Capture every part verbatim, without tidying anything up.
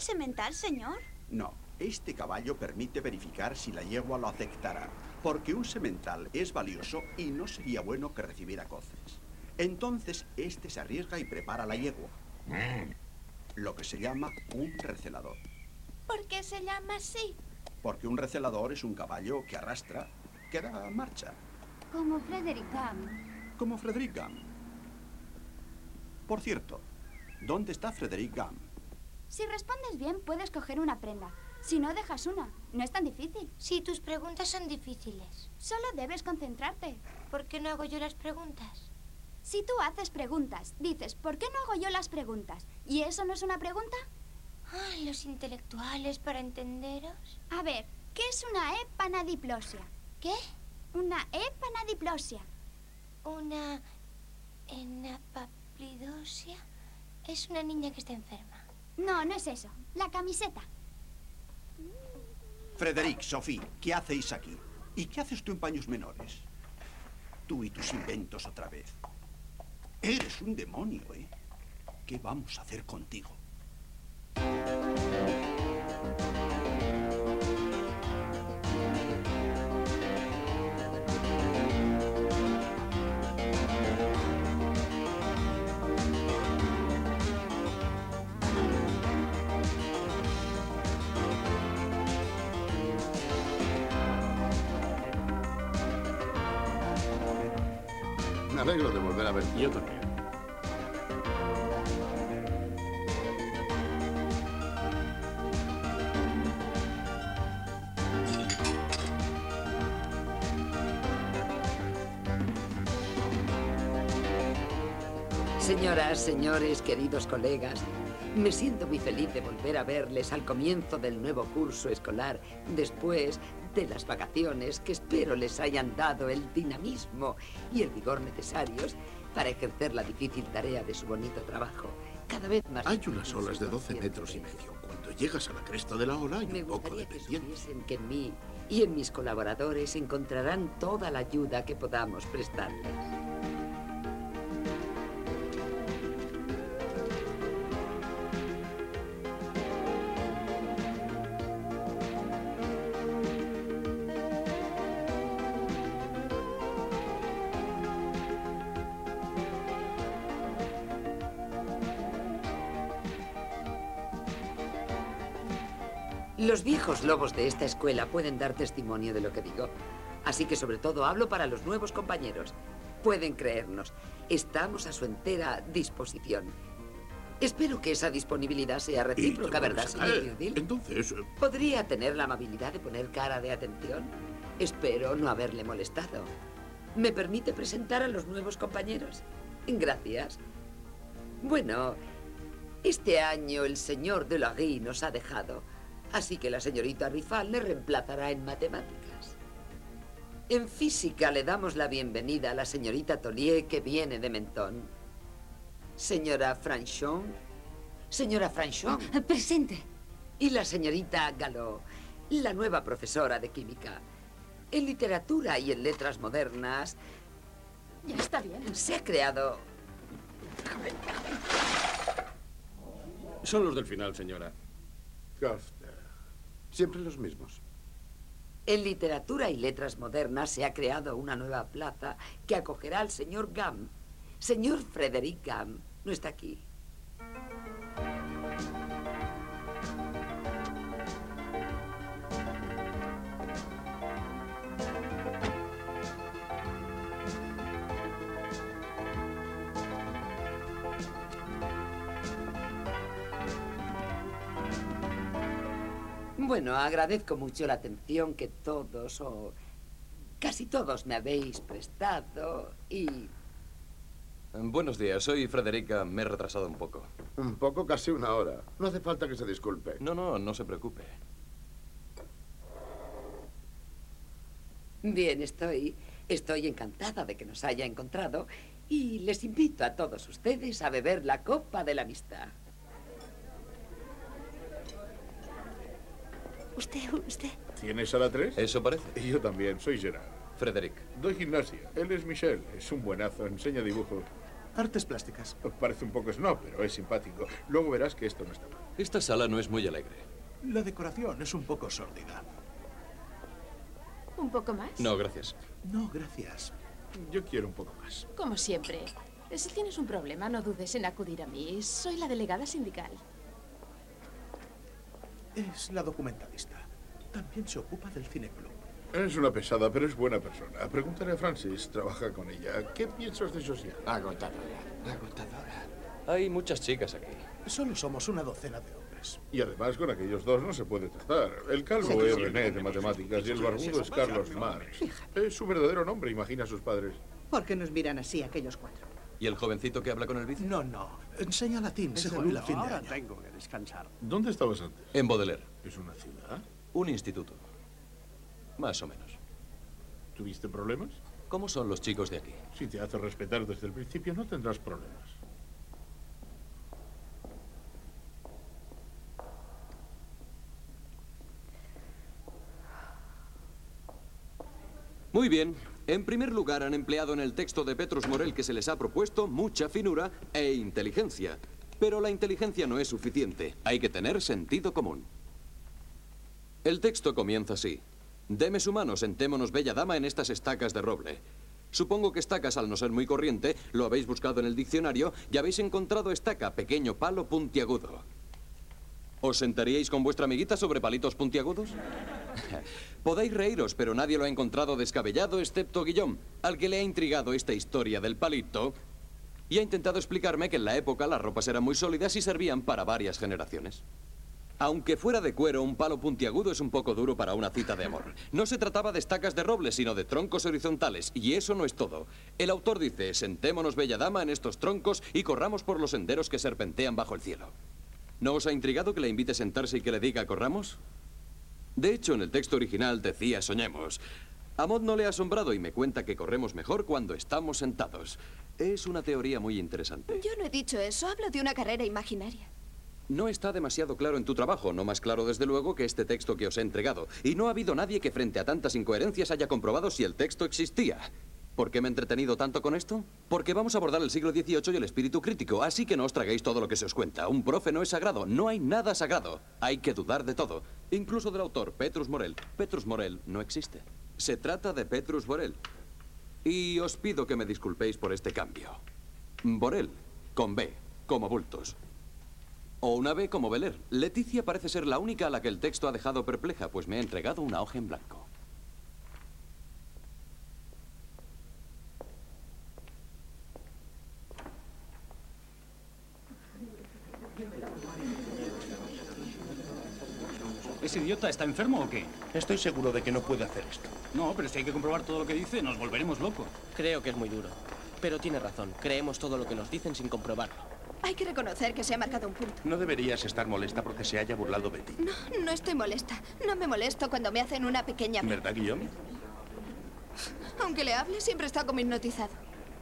semental, señor? No, este caballo permite verificar si la yegua lo aceptará, porque un semental es valioso y no sería bueno que recibiera coces. Entonces, este se arriesga y prepara la yegua. Mm. Lo que se llama un recelador. ¿Por qué se llama así? Porque un recelador es un caballo que arrastra, que da marcha. Como Frederick Gum. Como Frederick Gum. Por cierto, ¿dónde está Frederick Gum? Si respondes bien, puedes coger una prenda. Si no, dejas una. No es tan difícil. Sí, tus preguntas son difíciles. Solo debes concentrarte. ¿Por qué no hago yo las preguntas? Si tú haces preguntas, dices, ¿por qué no hago yo las preguntas? ¿Y eso no es una pregunta? Ay, los intelectuales, para entenderos. A ver, ¿qué es una epanadiplosia? ¿Qué? Una epanadiplosia. Una enapaplidosia. Es una niña que está enferma. No, no es eso. La camiseta. Frederick, Sophie, ¿qué hacéis aquí? ¿Y qué haces tú en paños menores? Tú y tus inventos otra vez. Eres un demonio, ¿eh? ¿Qué vamos a hacer contigo? Me alegro de volver a ver. Yo también. Señoras, señores, queridos colegas, me siento muy feliz de volver a verles al comienzo del nuevo curso escolar, después de las vacaciones que espero les hayan dado el dinamismo y el vigor necesarios para ejercer la difícil tarea de su bonito trabajo. Cada vez más... Hay unas olas de doce metros y medio. Cuando llegas a la cresta de la ola hay un poco de pendiente. Me gustaría que supiesen que en mí y en mis colaboradores encontrarán toda la ayuda que podamos prestarles. Los viejos lobos de esta escuela pueden dar testimonio de lo que digo. Así que sobre todo hablo para los nuevos compañeros. Pueden creernos. Estamos a su entera disposición. Espero que esa disponibilidad sea recíproca, ¿verdad, señor Girdil? Entonces... ¿Podría tener la amabilidad de poner cara de atención? Espero no haberle molestado. ¿Me permite presentar a los nuevos compañeros? Gracias. Bueno, este año el señor Delary nos ha dejado. Así que la señorita Rifal le reemplazará en matemáticas. En física le damos la bienvenida a la señorita Tollier, que viene de Mentón. Señora Franchon. Señora Franchon. Oh, presente. Y la señorita Galop, la nueva profesora de química. En literatura y en letras modernas... Ya está bien. Se ha creado... Son los del final, señora. Costa. Siempre los mismos. En literatura y letras modernas se ha creado una nueva plaza que acogerá al señor Gum. Señor Frederick Gum no está aquí. Bueno, agradezco mucho la atención que todos o casi todos me habéis prestado y... Buenos días, soy Frederica. Me he retrasado un poco. Un poco, casi una hora. No hace falta que se disculpe. No, no, no se preocupe. Bien, estoy... Estoy encantada de que nos haya encontrado y les invito a todos ustedes a beber la copa de la amistad. ¿Usted, usted? ¿Tienes a la tres? Eso parece. Y yo también, soy Gerard. Frederick. Doy gimnasia. Él es Michel. Es un buenazo, enseña dibujo. Artes plásticas. Parece un poco snob, pero es simpático. Luego verás que esto no está mal. Esta sala no es muy alegre. La decoración es un poco sórdida. ¿Un poco más? No, gracias. No, gracias. Yo quiero un poco más. Como siempre. Si tienes un problema, no dudes en acudir a mí. Soy la delegada sindical. Es la documentalista. También se ocupa del cineclub. Es una pesada, pero es buena persona. Pregúntale a Francis, trabaja con ella. ¿Qué piensas de Josiane? Agotadora, agotadora. Hay muchas chicas aquí. Solo somos una docena de hombres. Y además con aquellos dos no se puede tratar. El calvo es René de matemáticas y el barbudo es Carlos Marx. Es su verdadero nombre, imagina a sus padres. ¿Por qué nos miran así aquellos cuatro? ¿Y el jovencito que habla con el vice? No, no. Enseña latín, se jubila a fin de Ahora año. tengo que descansar. ¿Dónde estabas antes? En Baudelaire. ¿Es una ciudad? Un instituto. Más o menos. ¿Tuviste problemas? ¿Cómo son los chicos de aquí? Si te haces respetar desde el principio, no tendrás problemas. Muy bien. En primer lugar, han empleado en el texto de Petrus Morel que se les ha propuesto mucha finura e inteligencia. Pero la inteligencia no es suficiente. Hay que tener sentido común. El texto comienza así. Demes humanos, sentémonos bella dama en estas estacas de roble. Supongo que estacas, al no ser muy corriente, lo habéis buscado en el diccionario y habéis encontrado estaca, pequeño palo puntiagudo. ¿Os sentaríais con vuestra amiguita sobre palitos puntiagudos? Podéis reíros, pero nadie lo ha encontrado descabellado excepto Guillaume, al que le ha intrigado esta historia del palito y ha intentado explicarme que en la época las ropas eran muy sólidas y servían para varias generaciones. Aunque fuera de cuero, un palo puntiagudo es un poco duro para una cita de amor. No se trataba de estacas de roble, sino de troncos horizontales, y eso no es todo. El autor dice, sentémonos bella dama en estos troncos y corramos por los senderos que serpentean bajo el cielo. ¿No os ha intrigado que le invite a sentarse y que le diga corramos? De hecho, en el texto original decía soñemos. A Maud no le ha asombrado y me cuenta que corremos mejor cuando estamos sentados. Es una teoría muy interesante. Yo no he dicho eso, hablo de una carrera imaginaria. No está demasiado claro en tu trabajo, no más claro desde luego que este texto que os he entregado. Y no ha habido nadie que frente a tantas incoherencias haya comprobado si el texto existía. ¿Por qué me he entretenido tanto con esto? Porque vamos a abordar el siglo dieciocho y el espíritu crítico, así que no os traguéis todo lo que se os cuenta. Un profe no es sagrado, no hay nada sagrado. Hay que dudar de todo, incluso del autor, Petrus Morel. Petrus Morel no existe. Se trata de Petrus Borel. Y os pido que me disculpéis por este cambio. Borel, con B, como bultos. O una B como Beler. Leticia parece ser la única a la que el texto ha dejado perpleja, pues me ha entregado una hoja en blanco. ¿Ese idiota está enfermo o qué? Estoy seguro de que no puede hacer esto. No, pero si hay que comprobar todo lo que dice, nos volveremos locos. Creo que es muy duro. Pero tiene razón. Creemos todo lo que nos dicen sin comprobarlo. Hay que reconocer que se ha marcado un punto. No deberías estar molesta porque se haya burlado de ti. No, no estoy molesta. No me molesto cuando me hacen una pequeña... ¿Verdad, Guillaume? Aunque le hable, siempre está como hipnotizado.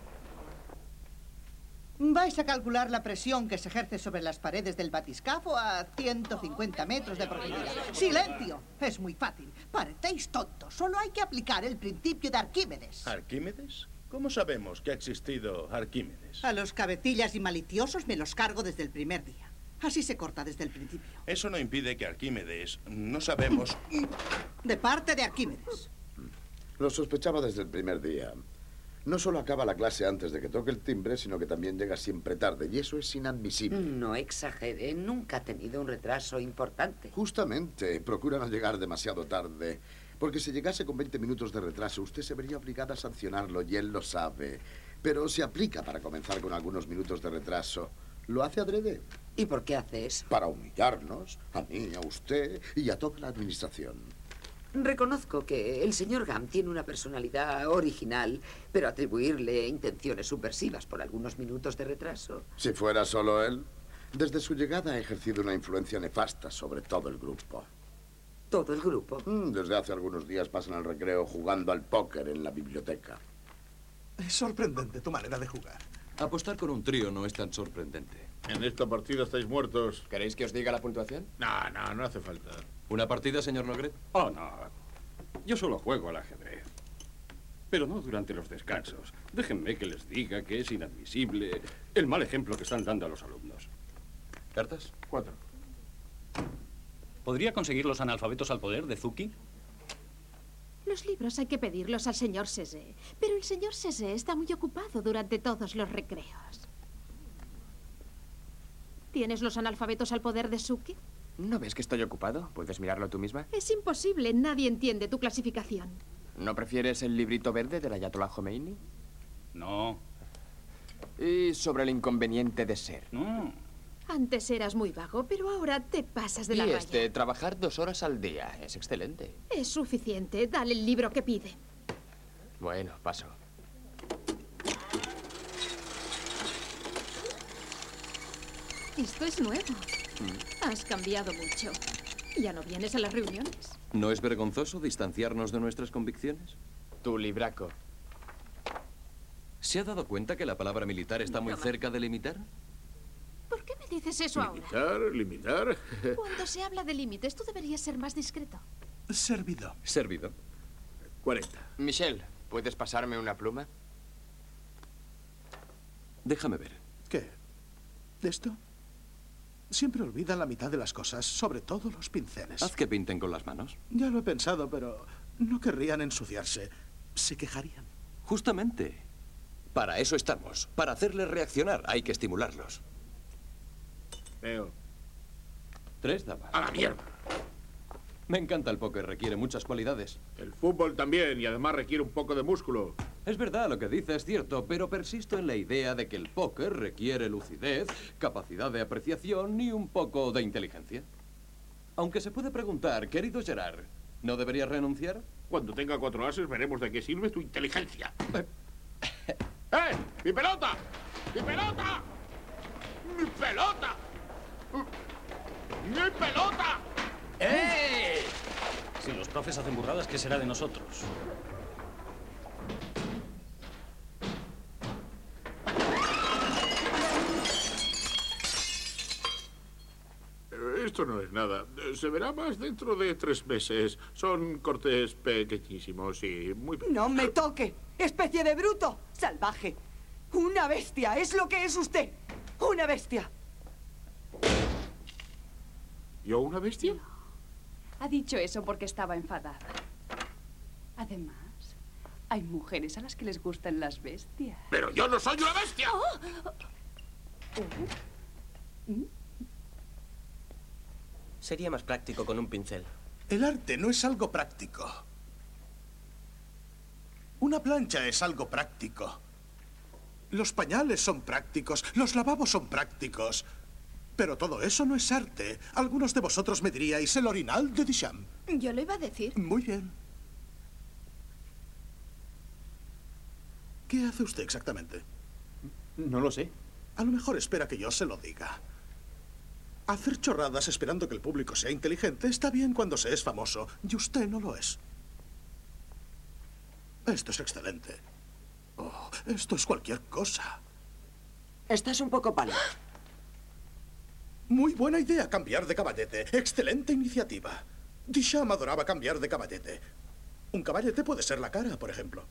¿Vais a calcular la presión que se ejerce sobre las paredes del batiscafo a ciento cincuenta metros de profundidad? ¡Silencio! Es muy fácil. Parecéis tontos. Solo hay que aplicar el principio de Arquímedes. ¿Arquímedes? ¿Cómo sabemos que ha existido Arquímedes? A los cabecillas y maliciosos me los cargo desde el primer día. Así se corta desde el principio. Eso no impide que Arquímedes... No sabemos... De parte de Arquímedes. Lo sospechaba desde el primer día. No solo acaba la clase antes de que toque el timbre, sino que también llega siempre tarde, y eso es inadmisible. No exagere, nunca ha tenido un retraso importante. Justamente, procura no llegar demasiado tarde, porque si llegase con veinte minutos de retraso, usted se vería obligada a sancionarlo, y él lo sabe. Pero se aplica para comenzar con algunos minutos de retraso. ¿Lo hace adrede? ¿Y por qué hace eso? Para humillarnos, a mí, a usted y a toda la administración. Reconozco que el señor Gam tiene una personalidad original, pero atribuirle intenciones subversivas por algunos minutos de retraso... Si fuera solo él, desde su llegada ha ejercido una influencia nefasta sobre todo el grupo. ¿Todo el grupo? Desde hace algunos días pasan el recreo jugando al póker en la biblioteca. Es sorprendente tu manera de jugar. Apostar con un trío no es tan sorprendente. En esta partida estáis muertos. ¿Queréis que os diga la puntuación? No, no, no hace falta. ¿Una partida, señor Nogret? Oh, no. Yo solo juego al ajedrez. Pero no durante los descansos. Déjenme que les diga que es inadmisible el mal ejemplo que están dando a los alumnos. ¿Cartas? Cuatro. ¿Podría conseguir los analfabetos al poder de Zuki? Los libros hay que pedirlos al señor Sese, pero el señor Sese está muy ocupado durante todos los recreos. ¿Tienes los analfabetos al poder de Suki? ¿No ves que estoy ocupado? ¿Puedes mirarlo tú misma? Es imposible, nadie entiende tu clasificación. ¿No prefieres el librito verde del Ayatollah Khomeini? No. ¿Y sobre el inconveniente de ser? No. Antes eras muy vago, pero ahora te pasas de la y raya. este, trabajar dos horas al día. Es excelente. Es suficiente. Dale el libro que pide. Bueno, paso. Esto es nuevo. Has cambiado mucho. ¿Ya no vienes a las reuniones? ¿No es vergonzoso distanciarnos de nuestras convicciones? Tu libraco. ¿Se ha dado cuenta que la palabra militar está muy cerca de limitar? ¿Por qué me dices eso ahora? Limitar, limitar. Cuando se habla de límites, tú deberías ser más discreto. Servido. Servido. cuarenta. Michelle, ¿puedes pasarme una pluma? Déjame ver. ¿Qué? ¿De esto? Siempre olvidan la mitad de las cosas, sobre todo los pinceles. Haz que pinten con las manos. Ya lo he pensado, pero no querrían ensuciarse. Se quejarían. Justamente. Para eso estamos. Para hacerles reaccionar. Hay que estimularlos. Veo. Tres damas. ¡A la mierda! Me encanta el póker. Requiere muchas cualidades. El fútbol también, y además requiere un poco de músculo. Es verdad, lo que dice es cierto, pero persisto en la idea de que el póker requiere lucidez, capacidad de apreciación y un poco de inteligencia. Aunque se puede preguntar, querido Gerard, ¿no deberías renunciar? Cuando tenga cuatro ases veremos de qué sirve tu inteligencia. ¡Eh! ¡Mi pelota! ¡Mi pelota! ¡Mi pelota! ¡Mi pelota! ¡Eh! Si los profes hacen burradas, ¿qué será de nosotros? Esto no es nada. Se verá más dentro de tres meses. Son cortes pequeñísimos y muy... ¡No me toque! ¡Especie de bruto! ¡Salvaje! ¡Una bestia! ¡Es lo que es usted! ¡Una bestia! ¿Yo una bestia? Ha dicho eso porque estaba enfadada. Además, hay mujeres a las que les gustan las bestias. ¡Pero yo no soy una bestia! Oh. ¿Mm? Sería más práctico con un pincel. El arte no es algo práctico. Una plancha es algo práctico. Los pañales son prácticos, los lavabos son prácticos. Pero todo eso no es arte. Algunos de vosotros me diríais el orinal de Duchamp. Yo lo iba a decir. Muy bien. ¿Qué hace usted exactamente? No lo sé. A lo mejor espera que yo se lo diga. Hacer chorradas esperando que el público sea inteligente está bien cuando se es famoso, y usted no lo es. Esto es excelente. Oh, esto es cualquier cosa. Estás un poco pálido. Muy buena idea cambiar de caballete. Excelente iniciativa. Duchamp adoraba cambiar de caballete. Un caballete puede ser la cara, por ejemplo.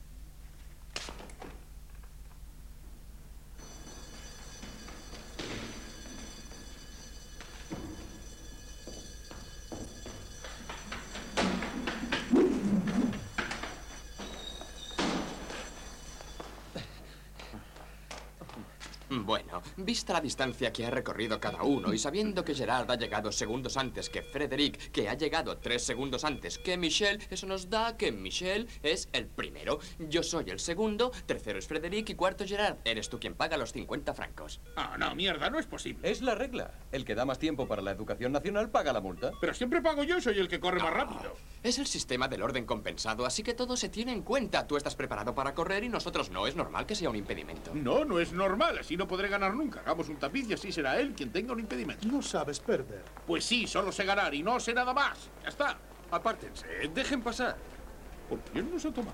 Bueno, vista la distancia que ha recorrido cada uno y sabiendo que Gerard ha llegado segundos antes que Frederick, que ha llegado tres segundos antes que Michelle, eso nos da que Michelle es el primero. Yo soy el segundo, tercero es Frederick y cuarto Gerard. Eres tú quien paga los cincuenta francos. Ah, no, mierda, no es posible. Es la regla. El que da más tiempo para la educación nacional paga la multa. Pero siempre pago yo y soy el que corre más rápido. Es el sistema del orden compensado, así que todo se tiene en cuenta. Tú estás preparado para correr y nosotros no. Es normal que sea un impedimento. No, no es normal. Así no podré ganar nunca. Hagamos un tapiz y así será él quien tenga un impedimento. No sabes perder. Pues sí, solo sé ganar y no sé nada más. Ya está. Apártense, dejen pasar. ¿Por quién nos ha tomado?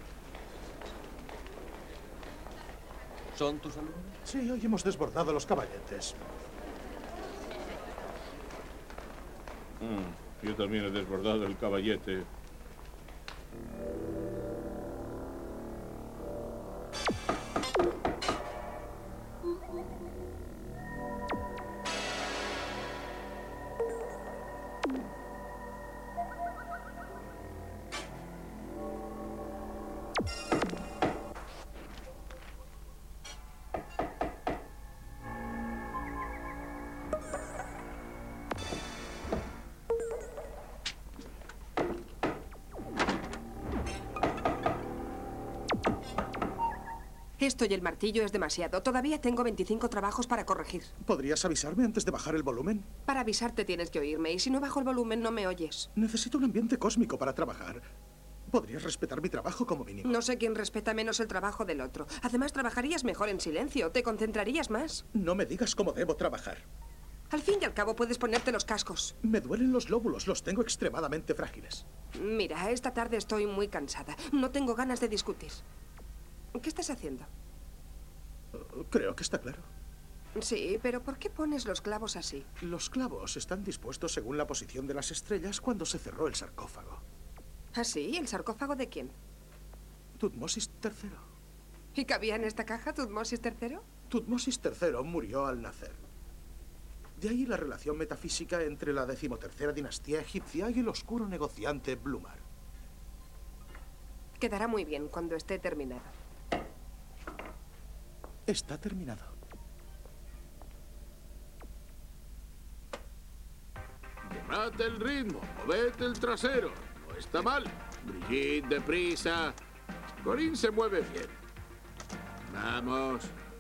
¿Son tus alumnos? Sí, hoy hemos desbordado los caballetes. Mm, yo también he desbordado el caballete. Esto y el martillo es demasiado. Todavía tengo veinticinco trabajos para corregir. ¿Podrías avisarme antes de bajar el volumen? Para avisarte tienes que oírme, y si no bajo el volumen no me oyes. Necesito un ambiente cósmico para trabajar. ¿Podrías respetar mi trabajo como mínimo? No sé quién respeta menos el trabajo del otro. Además, trabajarías mejor en silencio. Te concentrarías más. No me digas cómo debo trabajar. Al fin y al cabo puedes ponerte los cascos. Me duelen los lóbulos. Los tengo extremadamente frágiles. Mira, esta tarde estoy muy cansada. No tengo ganas de discutir. ¿Qué estás haciendo? Creo que está claro. Sí, pero ¿por qué pones los clavos así? Los clavos están dispuestos según la posición de las estrellas cuando se cerró el sarcófago. ¿Ah, sí? ¿El sarcófago de quién? Tutmosis tercero. ¿Y cabía en esta caja Tutmosis tercero? Tutmosis tercero murió al nacer. De ahí la relación metafísica entre la decimotercera dinastía egipcia y el oscuro negociante Blumar. Quedará muy bien cuando esté terminado. Está terminado. Llevad el ritmo, moved el trasero. No está mal. Brigitte, deprisa. Corinne se mueve bien. Vamos.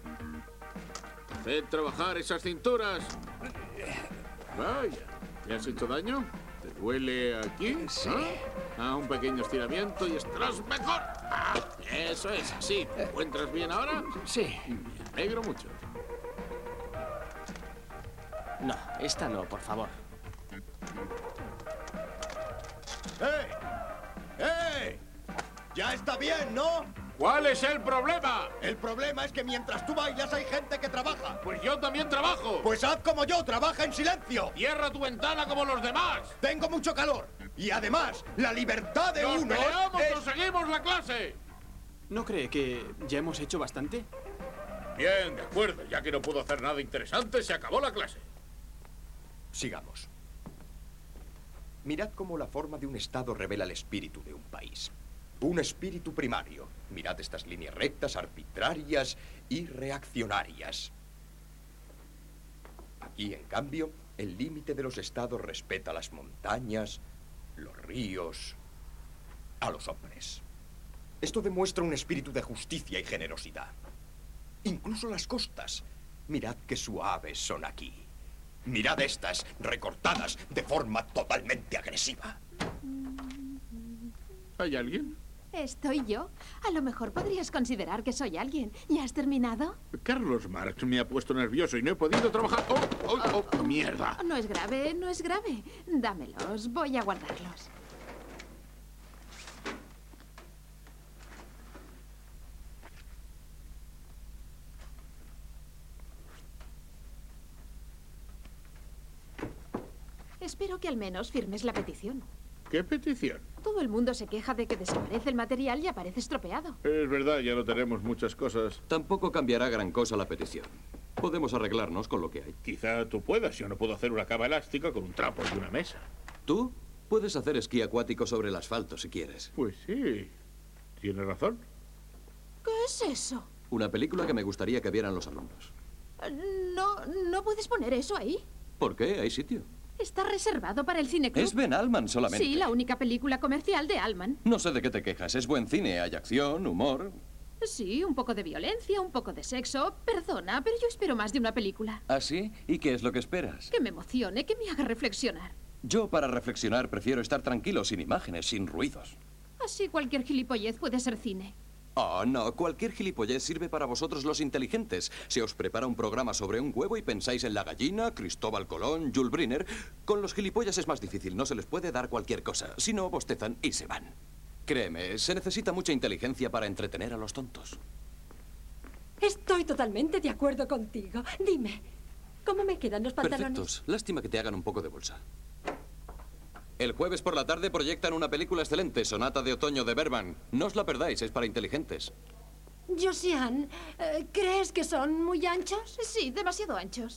Haced trabajar esas cinturas. Vaya, ¿te has hecho daño? ¿Te duele aquí? Sí. ¿Ah? Ah, un pequeño estiramiento y estarás mejor. Ah, eso es, así. ¿Te encuentras bien ahora? Sí. Me alegro mucho. No, esta no, por favor. ¡Eh! ¡Eh! Ya está bien, ¿no? ¿Cuál es el problema? El problema es que mientras tú bailas hay gente que trabaja. Pues yo también trabajo. Pues haz como yo, trabaja en silencio. Cierra tu ventana como los demás. Tengo mucho calor. Y además, la libertad de ¡Nos uno peleamos es... o seguimos la clase! ¿No cree que ya hemos hecho bastante? Bien, de acuerdo. Ya que no puedo hacer nada interesante, se acabó la clase. Sigamos. Mirad cómo la forma de un estado revela el espíritu de un país. Un espíritu primario. Mirad estas líneas rectas, arbitrarias y reaccionarias. Aquí, en cambio, el límite de los estados respeta las montañas, los ríos, a los hombres. Esto demuestra un espíritu de justicia y generosidad. Incluso las costas. Mirad qué suaves son aquí. Mirad estas, recortadas de forma totalmente agresiva. ¿Hay alguien? Estoy yo. A lo mejor podrías considerar que soy alguien. ¿Ya has terminado? Carlos Marx me ha puesto nervioso y no he podido trabajar. ¡Oh, oh, oh! ¡Mierda! No es grave, no es grave. Dámelos, voy a guardarlos. Espero que al menos firmes la petición. ¿Qué petición? Todo el mundo se queja de que desaparece el material y aparece estropeado. Es verdad, ya no tenemos muchas cosas. Tampoco cambiará gran cosa la petición. Podemos arreglarnos con lo que hay. Quizá tú puedas. Yo no puedo hacer una cama elástica con un trapo y una mesa. ¿Tú? Puedes hacer esquí acuático sobre el asfalto si quieres. Pues sí. Tienes razón. ¿Qué es eso? Una película que me gustaría que vieran los alumnos. No, no puedes poner eso ahí. ¿Por qué? Hay sitio. Está reservado para el cine club. Es Ben Allman solamente. Sí, la única película comercial de Allman. No sé de qué te quejas. Es buen cine. Hay acción, humor. Sí, un poco de violencia, un poco de sexo. Perdona, pero yo espero más de una película. ¿Ah, sí? ¿Y qué es lo que esperas? Que me emocione, que me haga reflexionar. Yo, para reflexionar, prefiero estar tranquilo, sin imágenes, sin ruidos. Así cualquier gilipollez puede ser cine. Oh, no. Cualquier gilipollez sirve para vosotros los inteligentes. Se os prepara un programa sobre un huevo y pensáis en la gallina, Cristóbal Colón, Jules Briner. Con los gilipollas es más difícil. No se les puede dar cualquier cosa. Si no, bostezan y se van. Créeme, se necesita mucha inteligencia para entretener a los tontos. Estoy totalmente de acuerdo contigo. Dime, ¿cómo me quedan los pantalones? Perfectos. Lástima que te hagan un poco de bolsa. El jueves por la tarde proyectan una película excelente, Sonata de Otoño de Bergman. No os la perdáis, es para inteligentes. Josiane, ¿crees que son muy anchos? Sí, demasiado anchos.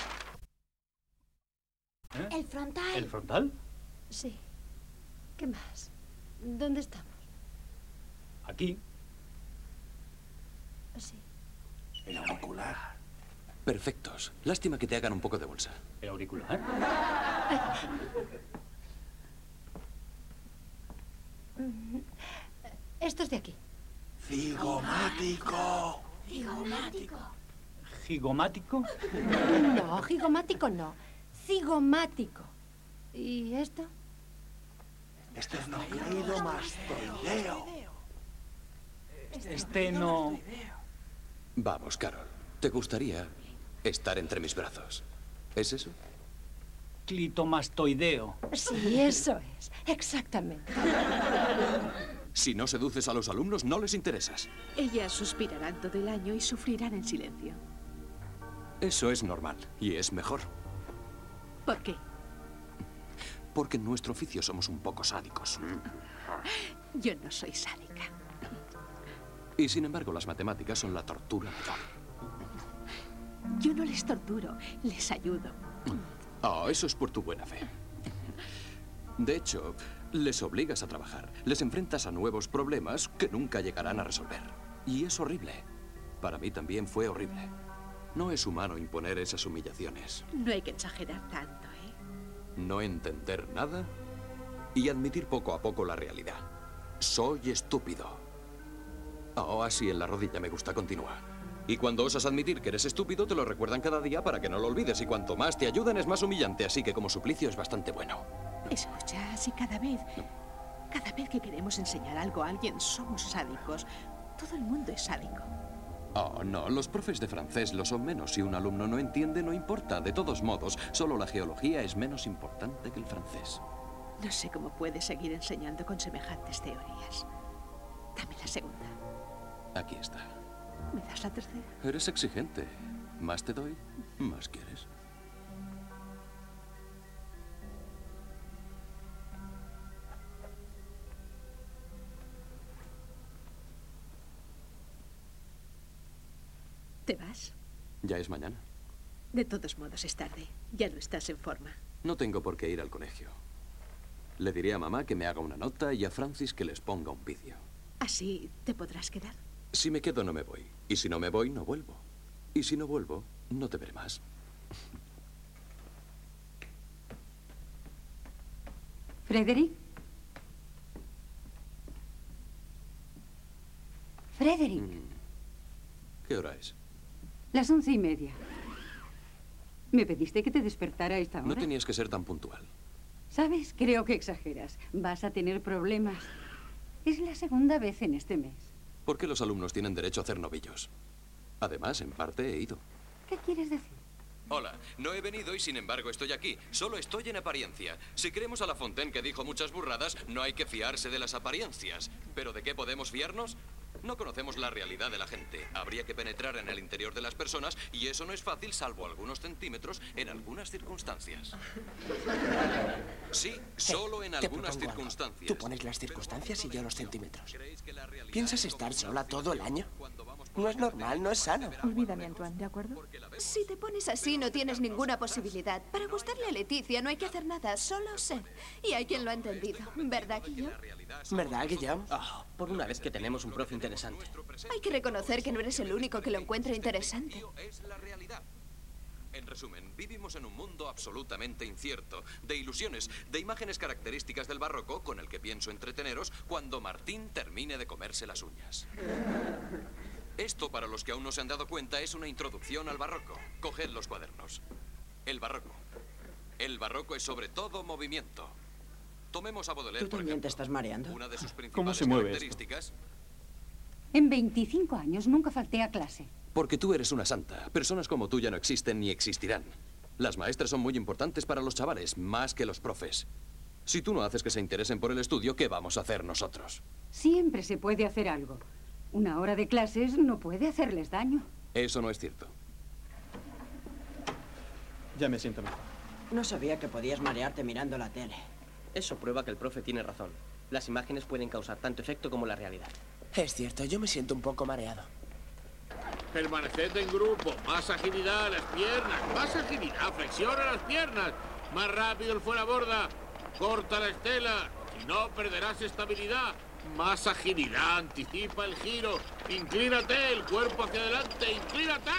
¿Eh? El frontal. ¿El frontal? Sí. ¿Qué más? ¿Dónde estamos? Aquí. Sí. El auricular. Perfectos. Lástima que te hagan un poco de bolsa. ¿El auricular? Estos de aquí. Cigomático. Cigomático. ¿Gigomático? No, gigomático no. Cigomático. ¿Y esto? Esternocleidomastoideo. Este no... Vamos, Carol. ¿Te gustaría estar entre mis brazos? ¿Es eso? Clitomastoideo. Sí, eso es. Exactamente. Si no seduces a los alumnos, no les interesas. Ellas suspirarán todo el año y sufrirán en silencio. Eso es normal y es mejor. ¿Por qué? Porque en nuestro oficio somos un poco sádicos. Yo no soy sádica. Y sin embargo, las matemáticas son la tortura mayor. Yo no les torturo, les ayudo. Oh, eso es por tu buena fe. De hecho, les obligas a trabajar. Les enfrentas a nuevos problemas que nunca llegarán a resolver. Y es horrible. Para mí también fue horrible. No es humano imponer esas humillaciones. No hay que exagerar tanto, ¿eh? No entender nada y admitir poco a poco la realidad. Soy estúpido. Oh, así en la rodilla me gusta, continúa. Y cuando osas admitir que eres estúpido, te lo recuerdan cada día para que no lo olvides. Y cuanto más te ayudan, es más humillante. Así que como suplicio es bastante bueno. Escucha, si cada vez, cada vez que queremos enseñar algo a alguien somos sádicos, todo el mundo es sádico. Oh, no, los profes de francés lo son menos. Si un alumno no entiende, no importa. De todos modos, solo la geología es menos importante que el francés. No sé cómo puedes seguir enseñando con semejantes teorías. Dame la segunda. Aquí está. ¿Me das la tercera? Eres exigente. Más te doy, más quieres. ¿Te vas? Ya es mañana. De todos modos es tarde. Ya no estás en forma. No tengo por qué ir al colegio. Le diré a mamá que me haga una nota y a Francis que les ponga un vídeo. ¿Así te podrás quedar? Si me quedo, no me voy. Y si no me voy, no vuelvo. Y si no vuelvo, no te veré más. ¿Frederick? Frederick. Mm. ¿Qué hora es? Las once y media. ¿Me pediste que te despertara a esta hora? No tenías que ser tan puntual. ¿Sabes? Creo que exageras. Vas a tener problemas. Es la segunda vez en este mes. ¿Por qué los alumnos tienen derecho a hacer novillos? Además, en parte he ido. ¿Qué quieres decir? Hola, no he venido y sin embargo estoy aquí. Solo estoy en apariencia. Si creemos a La Fontaine, que dijo muchas burradas, no hay que fiarse de las apariencias. ¿Pero de qué podemos fiarnos? No conocemos la realidad de la gente. Habría que penetrar en el interior de las personas y eso no es fácil salvo algunos centímetros en algunas circunstancias. Sí, solo en Te algunas propongo circunstancias. algo. Tú pones las circunstancias y yo los centímetros. ¿Piensas estar sola todo el año? No es normal, no es sano. Olvídame, Antoine, ¿de acuerdo? Si te pones así, no tienes ninguna posibilidad. Para gustarle a Leticia no hay que hacer nada, solo ser. Y hay quien lo ha entendido. ¿Verdad, Guillaume? ¿Verdad, Guillaume? Oh, por una vez que tenemos un profe interesante. Hay que reconocer que no eres el único que lo encuentra interesante. Es la realidad. En resumen, vivimos en un mundo absolutamente incierto, de ilusiones, de imágenes características del barroco con el que pienso entreteneros cuando Martín termine de comerse las uñas. Esto, para los que aún no se han dado cuenta, es una introducción al barroco. Coged los cuadernos. El barroco. El barroco es sobre todo movimiento. Tomemos a Baudelaire, ¿Tú por también te ejemplo. estás mareando? Una de sus principales ¿Cómo se mueve esto? características... En veinticinco años nunca falté a clase. Porque tú eres una santa. Personas como tú ya no existen ni existirán. Las maestras son muy importantes para los chavales, más que los profes. Si tú no haces que se interesen por el estudio, ¿qué vamos a hacer nosotros? Siempre se puede hacer algo. Una hora de clases no puede hacerles daño. Eso no es cierto. Ya me siento mejor. No sabía que podías marearte mirando la tele. Eso prueba que el profe tiene razón. Las imágenes pueden causar tanto efecto como la realidad. Es cierto, yo me siento un poco mareado. Permaneced en grupo, más agilidad a las piernas, más agilidad, flexiona las piernas, más rápido el fuera borda, corta la estela, si no perderás estabilidad, más agilidad, anticipa el giro, inclínate, el cuerpo hacia adelante, inclínate.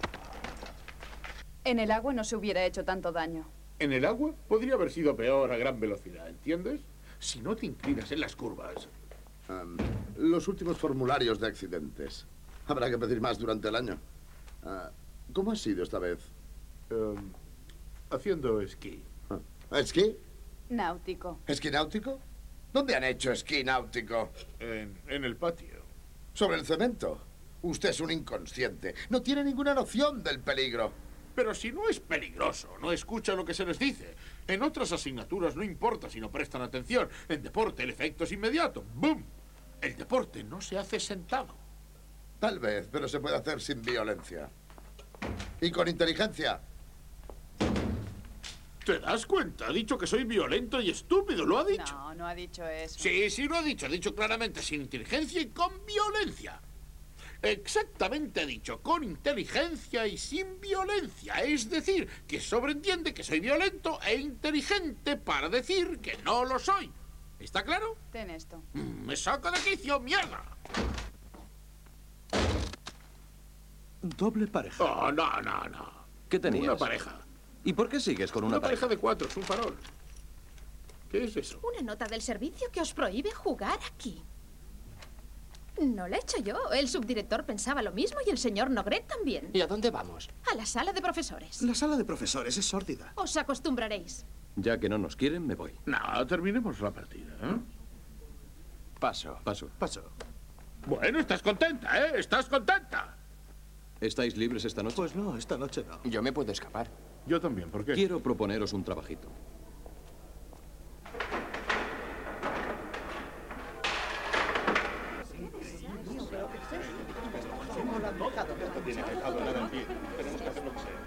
En el agua no se hubiera hecho tanto daño. En el agua podría haber sido peor a gran velocidad, ¿entiendes? Si no te inclinas en las curvas. Um, los últimos formularios de accidentes. Habrá que pedir más durante el año. Ah, ¿cómo ha sido esta vez? Um, haciendo esquí. Ah, ¿esquí? Náutico. ¿Esquí náutico? ¿Dónde han hecho esquí náutico? En, en el patio. ¿Sobre el cemento? Usted es un inconsciente. No tiene ninguna noción del peligro. Pero si no es peligroso, no escucha lo que se les dice. En otras asignaturas no importa si no prestan atención. En deporte el efecto es inmediato. ¡Bum! El deporte no se hace sentado. Tal vez, pero se puede hacer sin violencia. Y con inteligencia. ¿Te das cuenta? Ha dicho que soy violento y estúpido, ¿lo ha dicho? No, no ha dicho eso. Sí, sí lo ha dicho. Ha dicho claramente sin inteligencia y con violencia. Exactamente ha dicho, con inteligencia y sin violencia. Es decir, que sobreentiende que soy violento e inteligente para decir que no lo soy. ¿Está claro? Ten esto. Mm, me saca de quicio, mierda. Doble pareja. Oh, no, no, no. ¿Qué tenías? Una pareja. ¿Y por qué sigues con una, Una pareja de cuatro, es un farol. ¿Qué es eso? Una nota del servicio que os prohíbe jugar aquí. No la he hecho yo. El subdirector pensaba lo mismo y el señor Nogret también. ¿Y a dónde vamos? A la sala de profesores. La sala de profesores es sórdida. Os acostumbraréis. Ya que no nos quieren, me voy. No, terminemos la partida, ¿eh? Paso. Paso. Paso. Bueno, estás contenta, ¿eh? Estás contenta. ¿Estáis libres esta noche? Pues no, esta noche no. Yo me puedo escapar. Yo también, ¿por qué? Quiero proponeros un trabajito. Tiene dejado nada en pie. Tenemos que hacer lo que sea.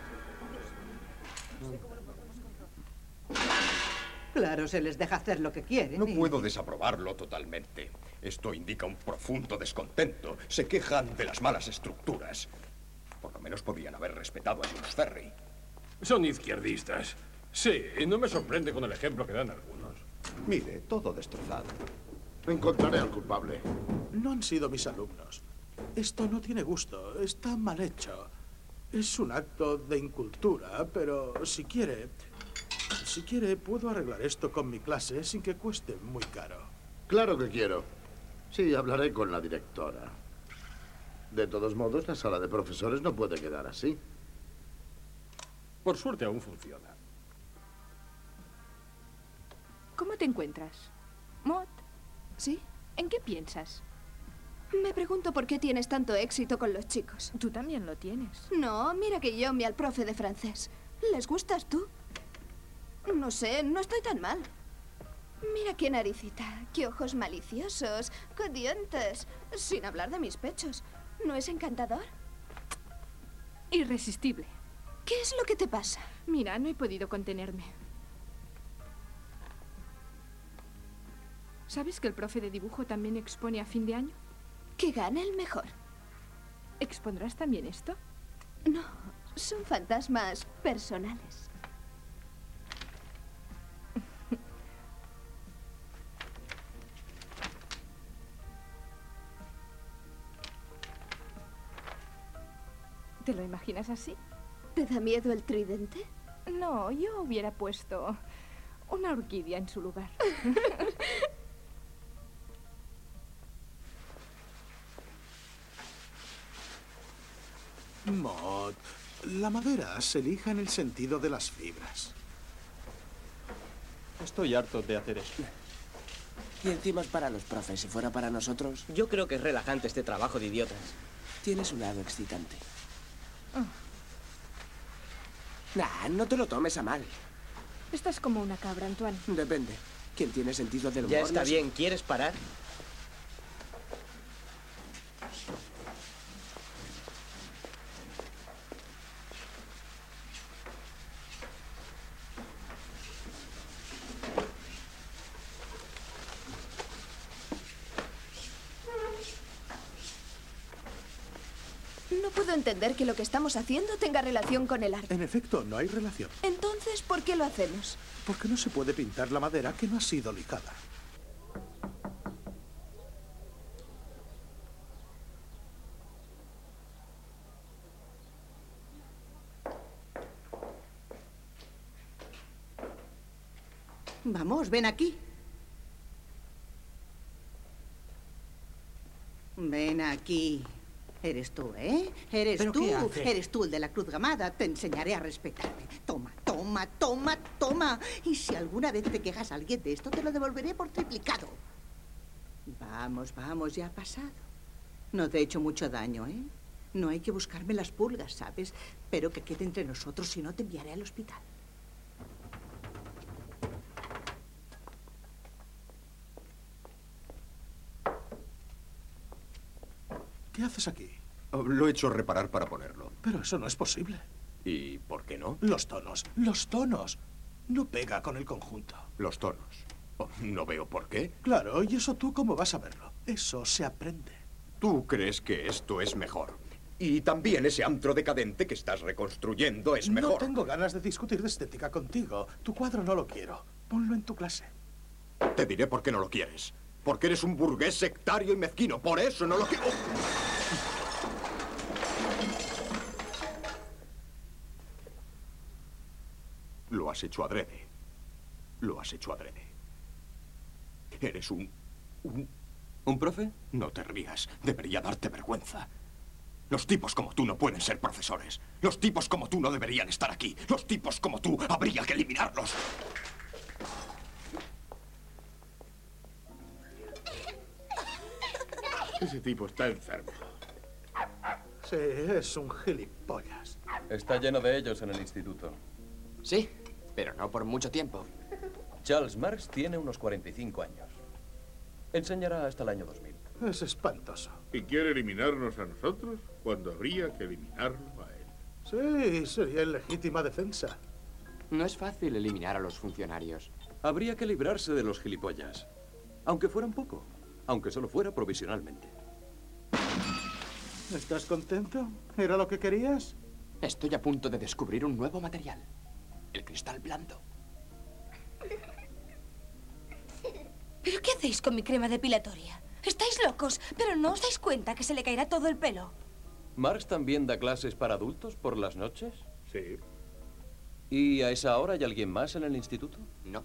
Claro, se les deja hacer lo que quieren. No y- puedo desaprobarlo totalmente. Esto indica un profundo descontento. Se quejan de las malas estructuras. Por lo menos podían haber respetado a Jules Ferry. Son izquierdistas. Sí, y no me sorprende con el ejemplo que dan algunos. Mire, todo destrozado. Encontraré al culpable. No han sido mis alumnos. Esto no tiene gusto, está mal hecho. Es un acto de incultura, pero si quiere... Si quiere, puedo arreglar esto con mi clase sin que cueste muy caro. Claro que quiero. Sí, hablaré con la directora. De todos modos, la sala de profesores no puede quedar así. Por suerte aún funciona. ¿Cómo te encuentras? Maud, ¿sí? ¿En qué piensas? Me pregunto por qué tienes tanto éxito con los chicos. Tú también lo tienes. No, mira que yo me al profe de francés. ¿Les gustas tú? No sé, no estoy tan mal. Mira qué naricita, qué ojos maliciosos, qué dientes. Sin hablar de mis pechos. ¿No es encantador? Irresistible. ¿Qué es lo que te pasa? Mira, no he podido contenerme. ¿Sabes que el profe de dibujo también expone a fin de año? Que gane el mejor. ¿Expondrás también esto? No, son fantasmas personales. ¿Te lo imaginas así? ¿Te da miedo el tridente? No, yo hubiera puesto una orquídea en su lugar. Maud, la madera se elija en el sentido de las fibras. Estoy harto de hacer esto. Y encima es para los profes. Si fuera para nosotros... Yo creo que es relajante este trabajo de idiotas. Tienes un lado excitante. Oh. Nah, no te lo tomes a mal. Estás como una cabra, Antoine. Depende. ¿Quién tiene sentido del humor? Ya está no sé. bien, ¿quieres parar? No puedo entender que lo que estamos haciendo tenga relación con el arte. En efecto, no hay relación. Entonces, ¿por qué lo hacemos? Porque no se puede pintar la madera que no ha sido lijada. Vamos, ven aquí. Ven aquí. Eres tú, ¿eh? Eres ¿Pero tú. qué hace? Eres tú el de la Cruz Gamada. Te enseñaré a respetarme. Toma, toma, toma, toma. Y si alguna vez te quejas a alguien de esto, te lo devolveré por triplicado. Vamos, vamos, ya ha pasado. No te he hecho mucho daño, ¿eh? No hay que buscarme las pulgas, ¿sabes? Pero que quede entre nosotros, si no te enviaré al hospital. ¿Qué haces aquí? Oh, lo he hecho reparar para ponerlo. Pero eso no es posible. ¿Y por qué no? Los tonos, los tonos. No pega con el conjunto. Los tonos. Oh, no veo por qué. Claro, ¿y eso tú cómo vas a verlo? Eso se aprende. Tú crees que esto es mejor. Y también ese antro decadente que estás reconstruyendo es mejor. No tengo ganas de discutir de estética contigo. Tu cuadro no lo quiero. Ponlo en tu clase. Te diré por qué no lo quieres. Porque eres un burgués sectario y mezquino. Por eso no lo quiero. Lo has hecho adrede. Lo has hecho adrede. Eres un... un... ¿Un profe? No te rías. Debería darte vergüenza. Los tipos como tú no pueden ser profesores. Los tipos como tú no deberían estar aquí. Los tipos como tú habría que eliminarlos. Ese tipo está enfermo. Sí, es un gilipollas. Está lleno de ellos en el instituto. Sí, pero no por mucho tiempo. Charles Marx tiene unos cuarenta y cinco años. Enseñará hasta el año dos mil. Es espantoso. ¿Y quiere eliminarnos a nosotros cuando habría que eliminarlo a él? Sí, sería en legítima defensa. No es fácil eliminar a los funcionarios. Habría que librarse de los gilipollas. Aunque fuera un poco. Aunque solo fuera provisionalmente. ¿Estás contento? ¿Era lo que querías? Estoy a punto de descubrir un nuevo material. El cristal blando. ¿Pero qué hacéis con mi crema depilatoria? Estáis locos, pero no os dais cuenta que se le caerá todo el pelo. ¿Marx también da clases para adultos por las noches? Sí. ¿Y a esa hora hay alguien más en el instituto? No.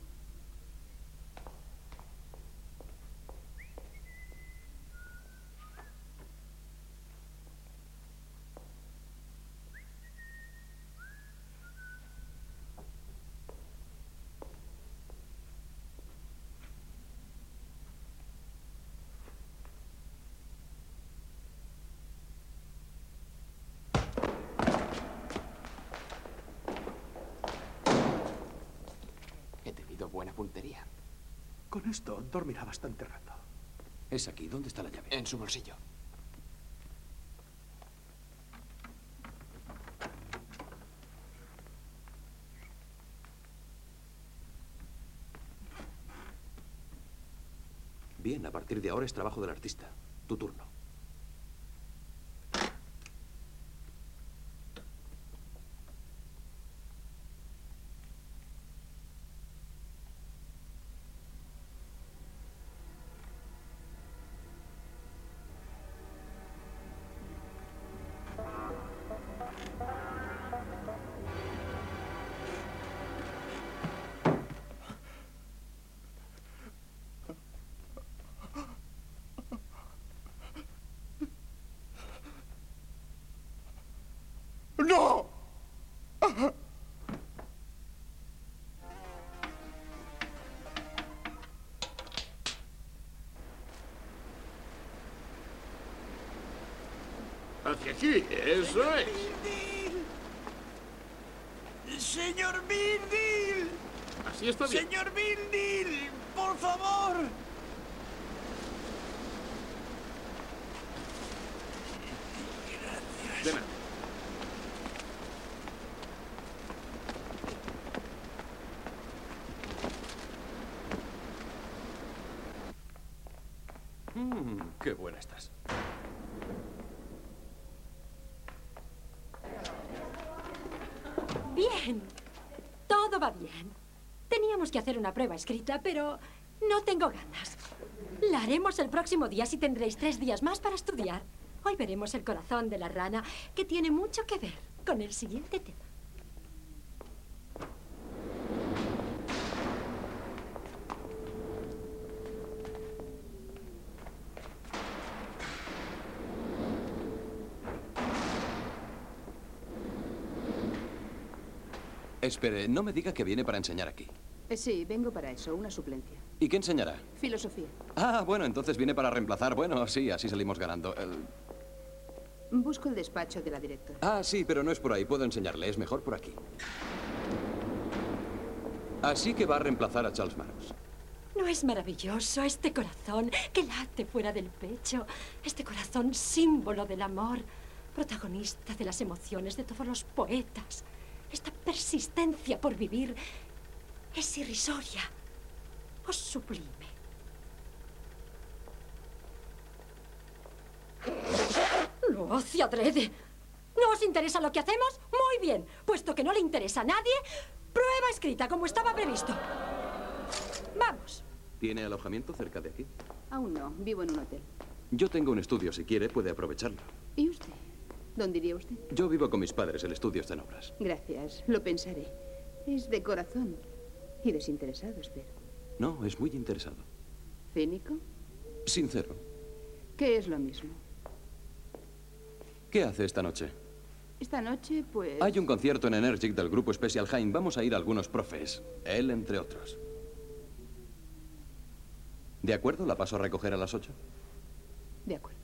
Buena puntería. Con esto dormirá bastante rato. Es aquí. ¿Dónde está la llave? En su bolsillo. Bien, a partir de ahora es trabajo del artista. Tu turno. ¡No! Hacia aquí, eso es. ¡Señor Bindil! Así está bien. ¡Señor Bindil! ¡Por favor! Gracias. De nada. Mmm, qué buena estás. Bien. Todo va bien. Teníamos que hacer una prueba escrita, pero no tengo ganas. La haremos el próximo día si tendréis tres días más para estudiar. Hoy veremos el corazón de la rana, que tiene mucho que ver con el siguiente tema. Espere, no me diga que viene para enseñar aquí. Eh, sí, vengo para eso, una suplencia. ¿Y qué enseñará? Filosofía. Ah, bueno, entonces viene para reemplazar. Bueno, sí, así salimos ganando. El- Busco el despacho de la directora. Ah, sí, pero no es por ahí. Puedo enseñarle. Es mejor por aquí. Así que va a reemplazar a Charles Marx. ¿No es maravilloso este corazón que late fuera del pecho? Este corazón símbolo del amor, protagonista de las emociones de todos los poetas. Esta persistencia por vivir es irrisoria o sublime. Lo hace adrede. ¿No os interesa lo que hacemos? Muy bien. Puesto que no le interesa a nadie, prueba escrita como estaba previsto. Vamos. ¿Tiene alojamiento cerca de aquí? Aún no, vivo en un hotel. Yo tengo un estudio. Si quiere, puede aprovecharlo. ¿Y usted? ¿Dónde iría usted? Yo vivo con mis padres. El estudio está en obras. Gracias, lo pensaré. Es de corazón. Y desinteresado, espero. No, es muy interesado. ¿Cínico? Sincero. ¿Qué es lo mismo? ¿Qué hace esta noche? Esta noche, pues... Hay un concierto en Energic del grupo Special Haim. Vamos a ir algunos profes. Él, entre otros. ¿De acuerdo? ¿La paso a recoger a las ocho? De acuerdo.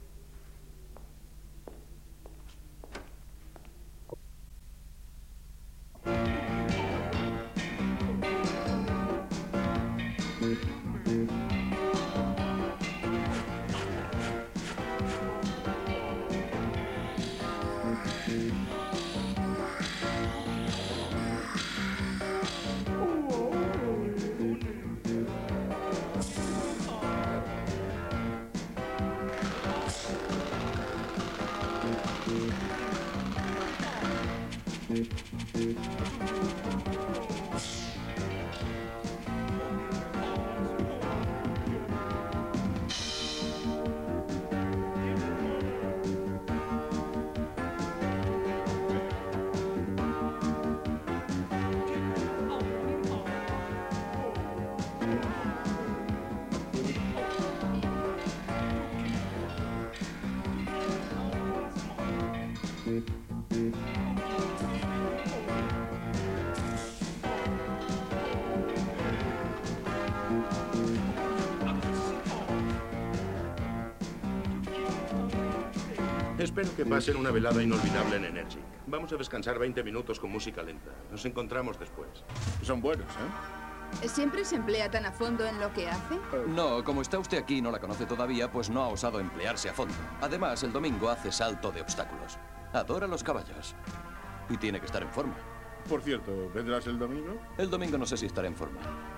Espero que pasen una velada inolvidable en Energic. Vamos a descansar veinte minutos con música lenta. Nos encontramos después. Son buenos, ¿eh? ¿Siempre se emplea tan a fondo en lo que hace? No, como está usted aquí y no la conoce todavía, pues no ha osado emplearse a fondo. Además, el domingo hace salto de obstáculos. Adora los caballos. Y tiene que estar en forma. Por cierto, ¿vendrás el domingo? El domingo no sé si estaré en forma.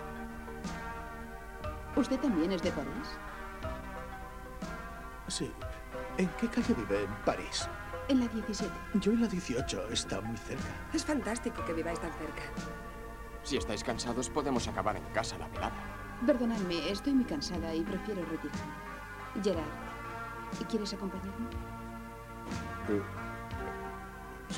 ¿Usted también es de París? Sí. ¿En qué calle vive en París? En la diecisiete. Yo en la dieciocho. Está muy cerca. Es fantástico que viváis tan cerca. Si estáis cansados, podemos acabar en casa la velada. Perdonadme, estoy muy cansada y prefiero retirarme. Gerard, ¿quieres acompañarme? Eh, sí.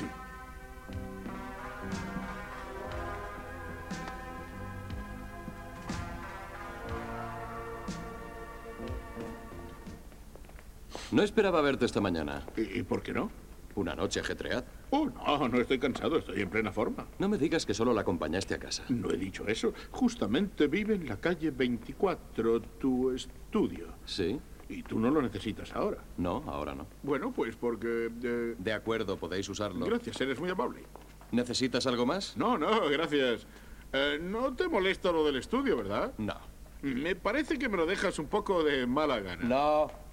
No esperaba verte esta mañana. ¿Y, y por qué no? Una noche ajetreada. Oh, no, no estoy cansado, estoy en plena forma. No me digas que solo la acompañaste a casa. No he dicho eso. Justamente vive en la calle veinticuatro, tu estudio. ¿Sí? Y tú no lo necesitas ahora. No, ahora no. Bueno, pues porque... eh, De acuerdo, podéis usarlo. Gracias, eres muy amable. ¿Necesitas algo más? No, no, gracias. Eh, no te molesta lo del estudio, ¿verdad? No. Me parece que me lo dejas un poco de mala gana. No.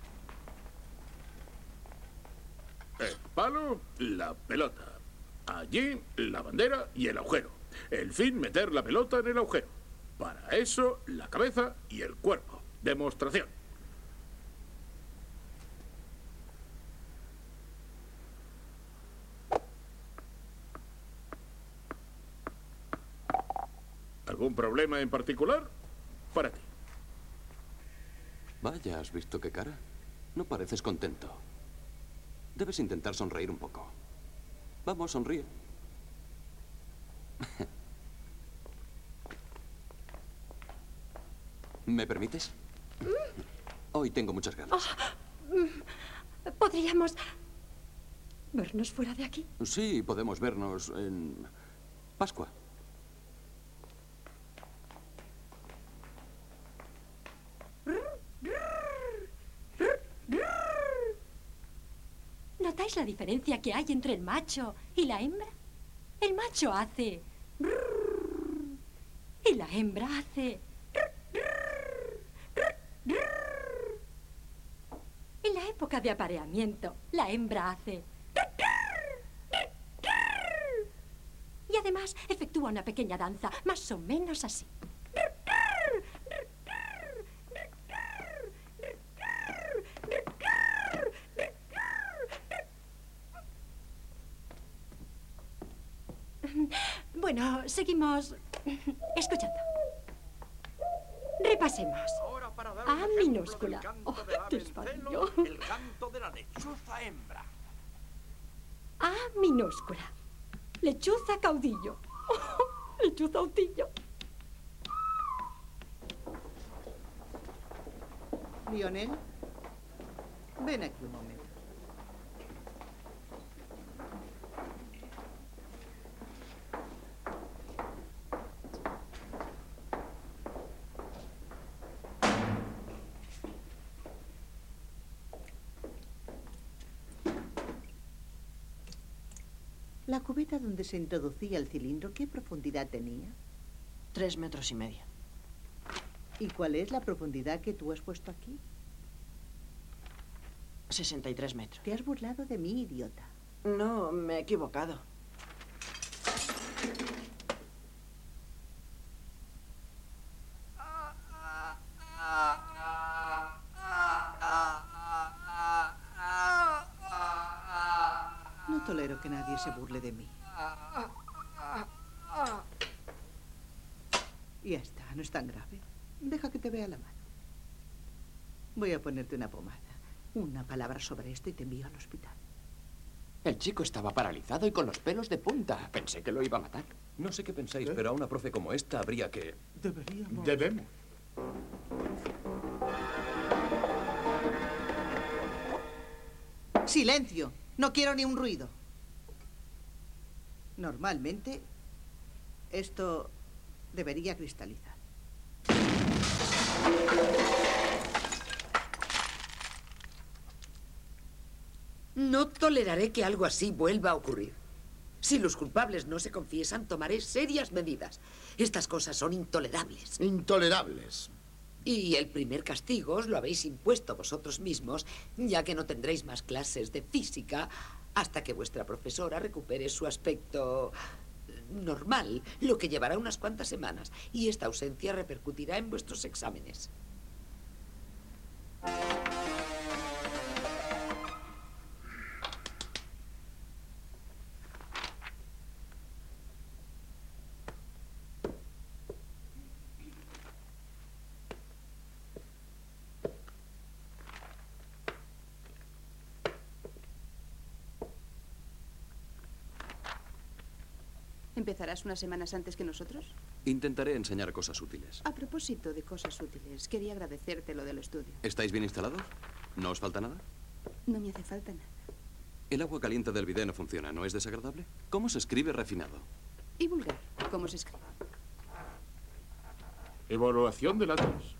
El palo, la pelota. Allí, la bandera y el agujero. El fin, meter la pelota en el agujero. Para eso, la cabeza y el cuerpo. Demostración. ¿Algún problema en particular? Para ti. Vaya, ¿has visto qué cara? No pareces contento. Debes intentar sonreír un poco. Vamos, sonríe. ¿Me permites? Hoy tengo muchas ganas. Oh, ¿podríamos vernos fuera de aquí? Sí, podemos vernos en... Pascua. ¿Notáis la diferencia que hay entre el macho y la hembra? El macho hace... y la hembra hace... En la época de apareamiento, la hembra hace... y además efectúa una pequeña danza, más o menos así. Bueno, seguimos escuchando. Repasemos. A minúscula. Oh, despacio. El canto de la lechuza hembra. A minúscula. Lechuza caudillo. Oh, lechuza autillo. Lionel, ven aquí un momento. La cubeta donde se introducía el cilindro, ¿qué profundidad tenía? Tres metros y medio. ¿Y cuál es la profundidad que tú has puesto aquí? sesenta y tres metros. Te has burlado de mí, idiota. No, me he equivocado. No tolero que nadie se burle de mí. Ya está, no es tan grave. Deja que te vea la mano. Voy a ponerte una pomada. Una palabra sobre esto y te envío al hospital. El chico estaba paralizado y con los pelos de punta. Pensé que lo iba a matar. No sé qué pensáis, pero a una profe como esta habría que... Deberíamos... Debemos. ¡Silencio! No quiero ni un ruido. Normalmente, esto debería cristalizar. No toleraré que algo así vuelva a ocurrir. Si los culpables no se confiesan, tomaré serias medidas. Estas cosas son intolerables. Intolerables. Y el primer castigo os lo habéis impuesto vosotros mismos, ya que no tendréis más clases de física hasta que vuestra profesora recupere su aspecto normal, lo que llevará unas cuantas semanas. Y esta ausencia repercutirá en vuestros exámenes. ¿Empezarás unas semanas antes que nosotros? Intentaré enseñar cosas útiles. A propósito de cosas útiles, quería agradecerte lo del estudio. ¿Estáis bien instalados? ¿No os falta nada? No me hace falta nada. El agua caliente del bidé no funciona, ¿no es desagradable? ¿Cómo se escribe refinado? Y vulgar, ¿cómo se escribe? Evaluación de latas.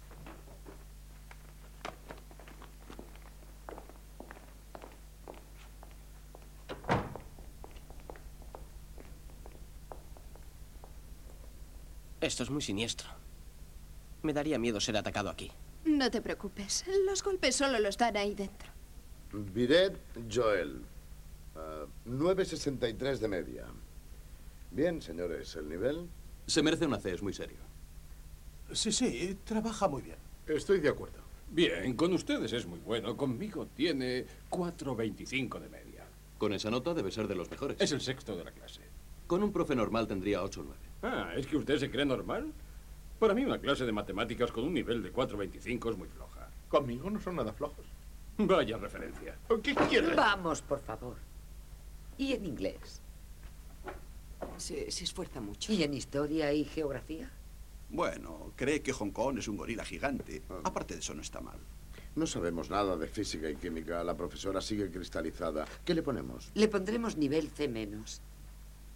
Esto es muy siniestro. Me daría miedo ser atacado aquí. No te preocupes. Los golpes solo los dan ahí dentro. Bidet Joel. Uh, nueve sesenta y tres de media. Bien, señores, ¿el nivel? Se merece una C, es muy serio. Sí, sí, trabaja muy bien. Estoy de acuerdo. Bien, con ustedes es muy bueno. Conmigo tiene cuatro veinticinco de media. Con esa nota debe ser de los mejores. Es el sexto de la clase. Con un profe normal tendría ocho o nueve. Ah, ¿es que usted se cree normal? Para mí una clase de matemáticas con un nivel de cuatro veinticinco es muy floja. Conmigo no son nada flojos. Vaya referencia. ¿Qué quiere? Vamos, por favor. ¿Y en inglés? Se, se esfuerza mucho. ¿Y en historia y geografía? Bueno, cree que Hong Kong es un gorila gigante. Aparte de eso, no está mal. No sabemos nada de física y química. La profesora sigue cristalizada. ¿Qué le ponemos? Le pondremos nivel C menos.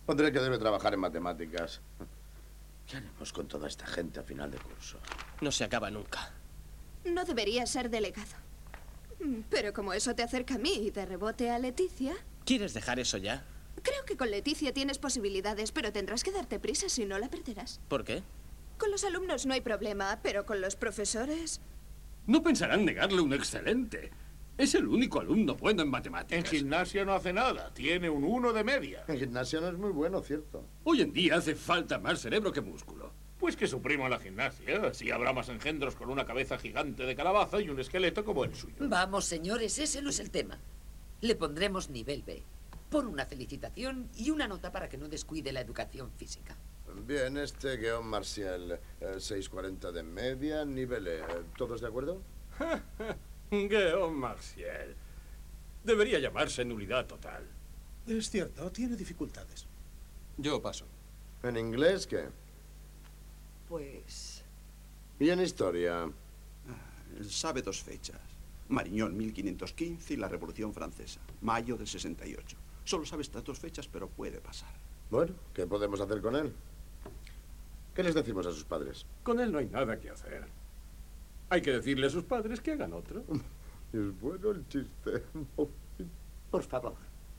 Pondré que debe trabajar en matemáticas. ¿Qué haremos con toda esta gente a final de curso? No se acaba nunca. No debería ser delegado. Mm, Pero como eso te acerca a mí y de rebote a Leticia, ¿Quieres dejar eso ya? creo que con Leticia tienes posibilidades, pero tendrás que darte prisa, si no la perderás. ¿Por qué? Con los alumnos no hay problema, pero con los profesores... No pensarán negarle un excelente. Es el único alumno bueno en matemáticas. En gimnasia no hace nada. Tiene un uno de media. En gimnasia no es muy bueno, ¿cierto? Hoy en día hace falta más cerebro que músculo. Pues que suprima la gimnasia. Así habrá más engendros con una cabeza gigante de calabaza y un esqueleto como el suyo. Vamos, señores, ese no es el tema. Le pondremos nivel B. Por una felicitación y una nota para que no descuide la educación física. Bien, este guión Marcial, eh, seis cuarenta de media, nivel E. ¿Todos de acuerdo? Guión Marcial. Debería llamarse nulidad total. Es cierto, tiene dificultades. Yo paso. ¿En inglés qué? Pues... ¿Y en historia? Sabe dos fechas. Mariñón mil quinientos quince y la Revolución Francesa, mayo del sesenta y ocho. Solo sabe estas dos fechas, pero puede pasar. Bueno, ¿qué podemos hacer con él? ¿Qué les decimos a sus padres? Con él no hay nada que hacer. Hay que decirle a sus padres que hagan otro. Es bueno el chiste. Por favor.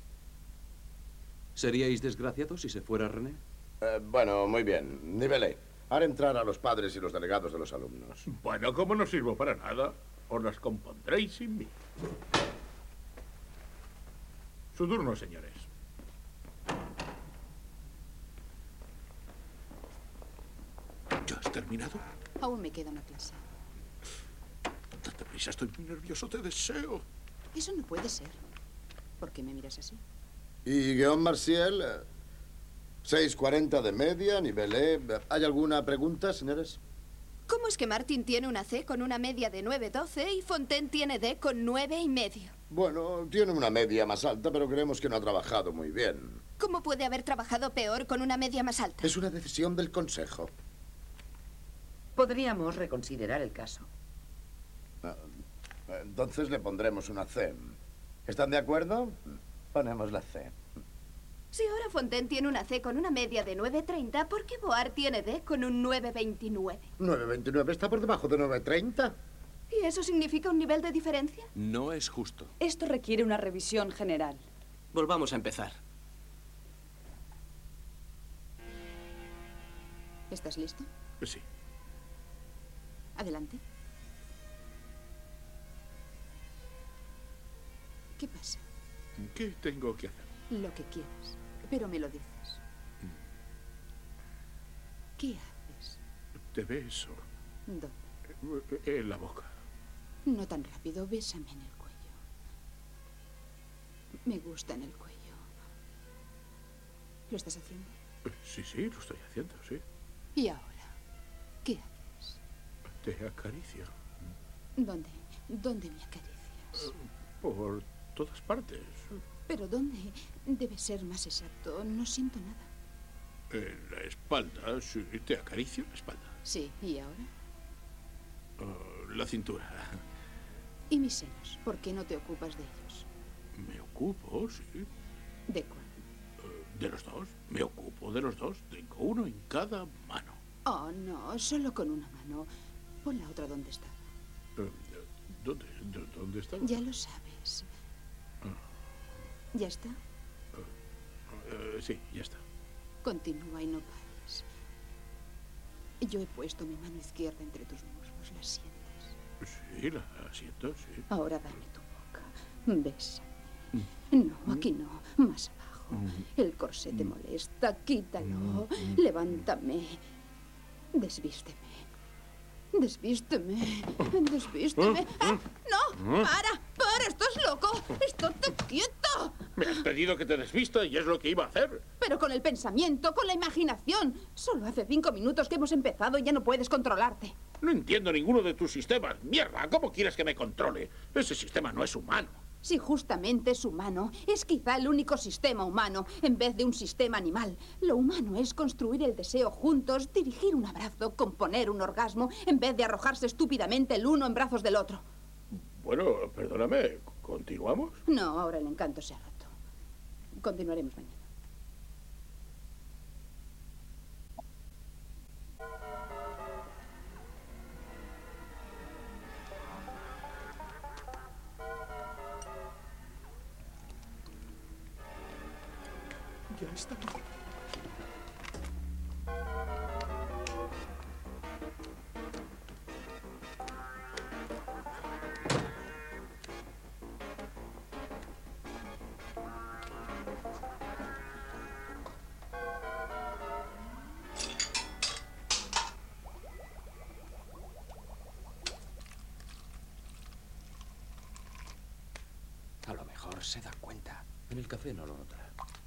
¿Seríais desgraciados si se fuera René? Eh, bueno, muy bien. Nivel E. Haré entrar a los padres y los delegados de los alumnos. Bueno, como no sirvo para nada, os las compondréis sin mí. Su turno, señores. ¿Ya has terminado? Aún me queda una clase. Date prisa, estoy muy nervioso, te deseo. Eso no puede ser. ¿Por qué me miras así? ¿Y guión Marcial? eh, seis cuarenta de media, nivel E. ¿Hay alguna pregunta, señores? ¿Cómo es que Martin tiene una C con una media de nueve doce y Fontaine tiene D con nueve y medio? Bueno, tiene una media más alta, pero creemos que no ha trabajado muy bien. ¿Cómo puede haber trabajado peor con una media más alta? Es una decisión del consejo. Podríamos reconsiderar el caso. Ah, Entonces le pondremos una C. ¿Están de acuerdo? Ponemos la C. Si ahora Fontaine tiene una C con una media de nueve treinta, ¿por qué Boar tiene D con un nueve veintinueve? nueve veintinueve está por debajo de nueve treinta. ¿Y eso significa un nivel de diferencia? No es justo. Esto requiere una revisión general. Volvamos a empezar. ¿Estás listo? Sí. Adelante. ¿Qué pasa? ¿Qué tengo que hacer? Lo que quieras, pero me lo dices. ¿Qué haces? Te beso. ¿Dónde? En la boca. No tan rápido, bésame en el cuello. Me gusta en el cuello. ¿Lo estás haciendo? Sí, sí, lo estoy haciendo, sí. ¿Y ahora? ¿Qué haces? Te acaricio. ¿Dónde? ¿Dónde me acaricias? Por todas partes. ¿Pero dónde? Debe ser más exacto. No siento nada. En la espalda, sí, te acaricio la espalda. Sí, ¿y ahora? Uh, la cintura. ¿Y mis senos? ¿Por qué no te ocupas de ellos? Me ocupo, sí. ¿De cuál? Uh, de los dos. Me ocupo de los dos. Tengo uno en cada mano. Oh, no, solo con una mano. Pon la otra donde estaba. Uh, ¿Dónde, de- ¿Dónde está? Ya lo sabes. ¿Ya está? Uh, sí, ya está. Continúa y no pares. Yo he puesto mi mano izquierda entre tus muslos. ¿La sientes? Sí, la siento, sí. Ahora dame tu boca. Bésame. No, aquí no. Más abajo. El corsé te molesta. Quítalo. Levántame. Desvísteme. Desvísteme. Desvísteme. ¡Ah! ¡No! ¡Para! ¡Para! ¡Estás loco! ¡Estate quieto! Me has pedido que te desvista y es lo que iba a hacer. Pero con el pensamiento, con la imaginación. Solo hace cinco minutos que hemos empezado y ya no puedes controlarte. No entiendo ninguno de tus sistemas. Mierda, ¿cómo quieres que me controle? Ese sistema no es humano. Si justamente es humano, es quizá el único sistema humano en vez de un sistema animal. Lo humano es construir el deseo juntos, dirigir un abrazo, componer un orgasmo, en vez de arrojarse estúpidamente el uno en brazos del otro. Bueno, perdóname, ¿continuamos? No, ahora el encanto se ha roto. Continuaremos mañana. Ya está todo. A lo mejor se da cuenta. En el café no lo notará.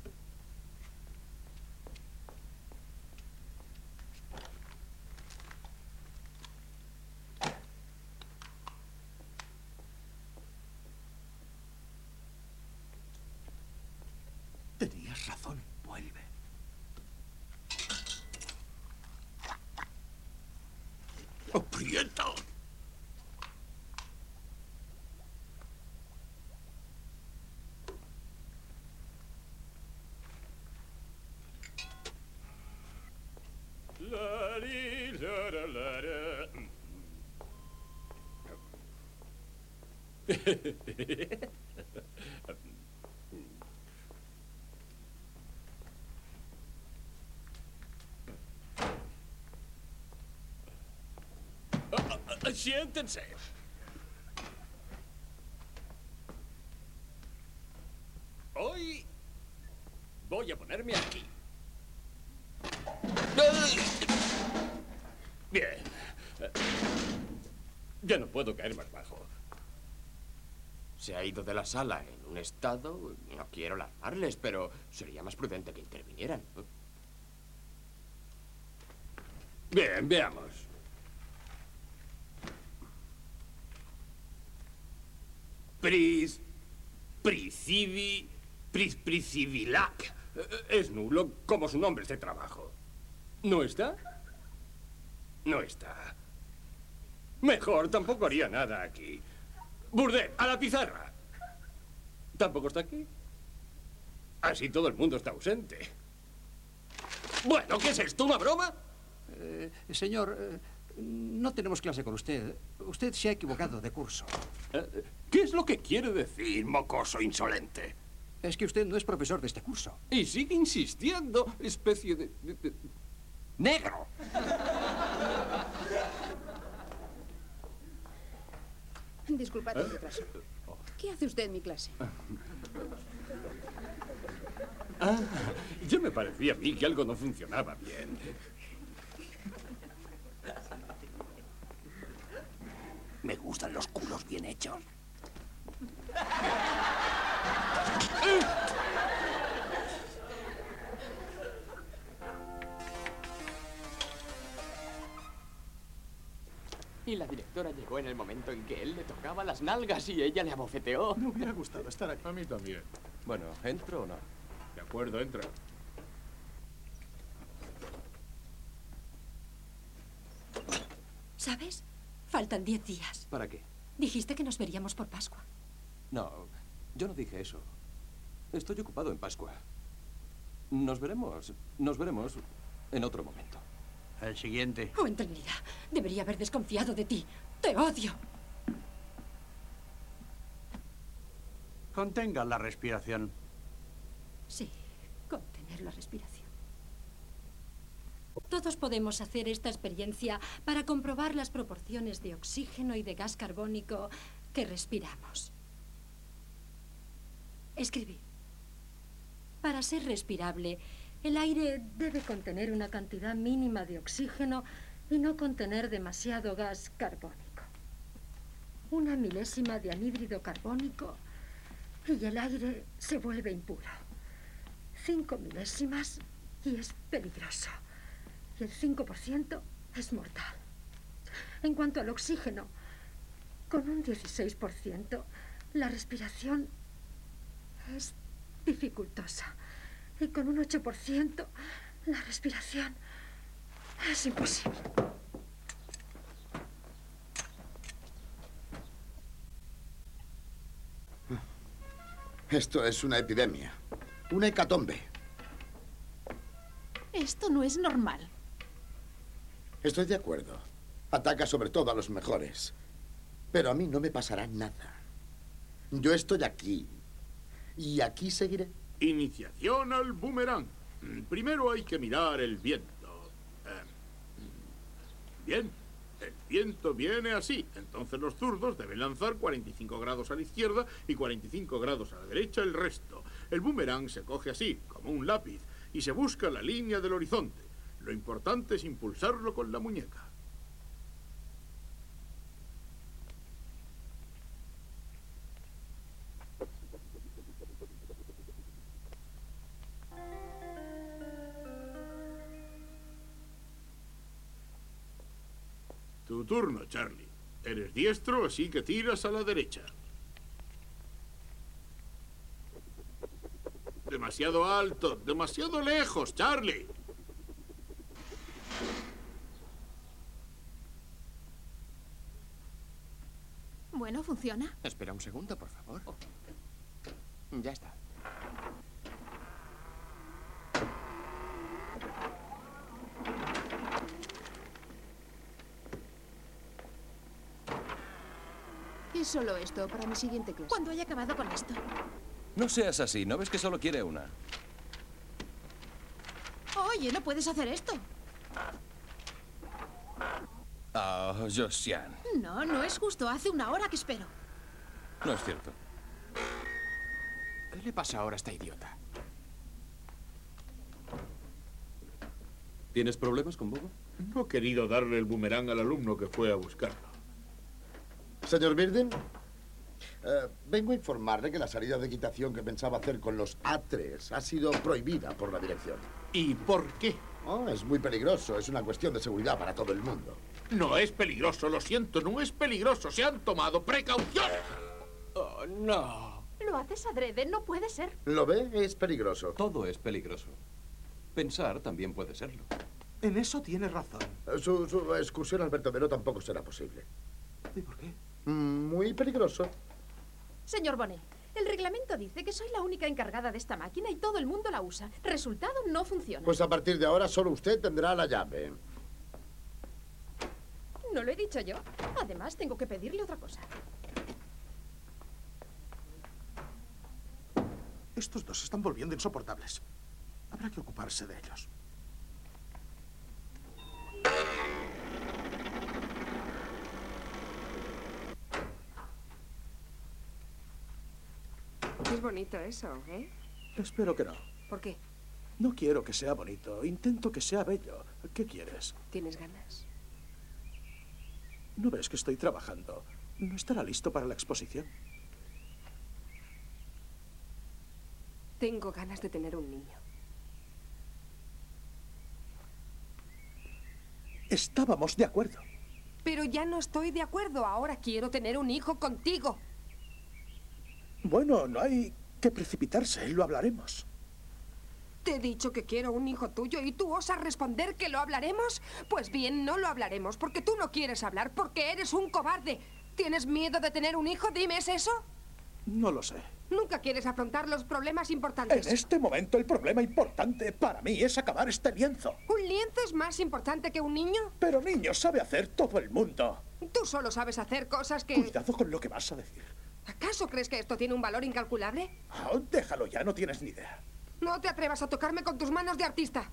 Tenías razón. Vuelve. ¡Aprieta! Siéntense. Hoy voy a ponerme aquí. Bien. Ya no puedo caer más bajo. Se ha ido de la sala en un estado... No quiero alarmarles, pero sería más prudente que intervinieran. Bien, veamos. Pris... Pricivi... Pris... Pricivilac. Es nulo como su nombre de trabajo. ¿No está? No está. Mejor, tampoco haría nada aquí. Bourdet, a la pizarra. ¿Tampoco está aquí? Así todo el mundo está ausente. Bueno, ¿qué es esto? ¿Una broma? Eh, señor, eh, no tenemos clase con usted. Usted se ha equivocado de curso. Eh, ¿Qué es lo que quiere decir, mocoso insolente? Es que usted no es profesor de este curso. Y sigue insistiendo, especie de... de, de... ¡negro! Disculpad el retraso. ¿Qué hace usted en mi clase? Ah, ya me parecía a mí que algo no funcionaba bien. Me gustan los culos bien hechos. Y la directora llegó en el momento en que él le tocaba las nalgas y ella le abofeteó. Me hubiera gustado estar aquí. A mí también. Bueno, ¿entro o no? De acuerdo, entra. ¿Sabes? Faltan diez días. ¿Para qué? Dijiste que nos veríamos por Pascua. No, yo no dije eso. Estoy ocupado en Pascua. Nos veremos, nos veremos en otro momento. El siguiente. Oh, en Trinidad. Debería haber desconfiado de ti. ¡Te odio! Contenga la respiración. Sí, contener la respiración. Todos podemos hacer esta experiencia para comprobar las proporciones de oxígeno y de gas carbónico que respiramos. Escribí. Para ser respirable, el aire debe contener una cantidad mínima de oxígeno y no contener demasiado gas carbónico. Una milésima de anhídrido carbónico y el aire se vuelve impuro. Cinco milésimas y es peligroso. Y el cinco por ciento es mortal. En cuanto al oxígeno, con un dieciséis por ciento, la respiración es dificultosa. Y con un ocho por ciento, la respiración es imposible. Esto es una epidemia. Una hecatombe. Esto no es normal. Estoy de acuerdo. Ataca sobre todo a los mejores. Pero a mí no me pasará nada. Yo estoy aquí. Y aquí seguiré. Iniciación al boomerang. Primero hay que mirar el viento. Eh, Bien, el viento viene así. Entonces los zurdos deben lanzar cuarenta y cinco grados a la izquierda y cuarenta y cinco grados a la derecha el resto. El boomerang se coge así, como un lápiz, y se busca la línea del horizonte. Lo importante es impulsarlo con la muñeca. Tu turno, Charlie. Eres diestro, así que tiras a la derecha. Demasiado alto, demasiado lejos, Charlie. Bueno, funciona. Espera un segundo, por favor. Ya está. Es solo esto para mi siguiente clase. Cuando haya acabado con esto. No seas así, ¿no ves que solo quiere una? Oye, no puedes hacer esto. Ah, Josiane. No, no es justo. Hace una hora que espero. No es cierto. ¿Qué le pasa ahora a esta idiota? ¿Tienes problemas con Bobo? No he querido darle el boomerang al alumno que fue a buscarlo. Señor Birden, eh, vengo a informarle que la salida de equitación que pensaba hacer con los A tres ha sido prohibida por la dirección. ¿Y por qué? Oh, es muy peligroso. Es una cuestión de seguridad para todo el mundo. No es peligroso, lo siento, no es peligroso. Se han tomado precauciones. Oh, no. Lo haces adrede, no puede ser. ¿Lo ve? Es peligroso. Todo es peligroso. Pensar también puede serlo. En eso tiene razón. Su, su excursión al vertedero tampoco será posible. ¿Y por qué? Muy peligroso. Señor Bonnet, el reglamento dice que soy la única encargada de esta máquina y todo el mundo la usa. Resultado, no funciona. Pues a partir de ahora solo usted tendrá la llave. No lo he dicho yo. Además, tengo que pedirle otra cosa. Estos dos se están volviendo insoportables. Habrá que ocuparse de ellos. Es bonito eso, ¿eh? Espero que no. ¿Por qué? No quiero que sea bonito. Intento que sea bello. ¿Qué quieres? ¿Tienes ganas? ¿No ves que estoy trabajando? ¿No estará listo para la exposición? Tengo ganas de tener un niño. Estábamos de acuerdo. Pero ya no estoy de acuerdo. Ahora quiero tener un hijo contigo. Bueno, no hay que precipitarse. Lo hablaremos. Te he dicho que quiero un hijo tuyo y tú osas responder que lo hablaremos. Pues bien, no lo hablaremos porque tú no quieres hablar, porque eres un cobarde. ¿Tienes miedo de tener un hijo? Dime, ¿es eso? No lo sé. Nunca quieres afrontar los problemas importantes. En este momento el problema importante para mí es acabar este lienzo. ¿Un lienzo es más importante que un niño? Pero niño sabe hacer todo el mundo. Tú solo sabes hacer cosas que... Cuidado con lo que vas a decir. ¿Acaso crees que esto tiene un valor incalculable? Oh, déjalo ya, no tienes ni idea. No te atrevas a tocarme con tus manos de artista.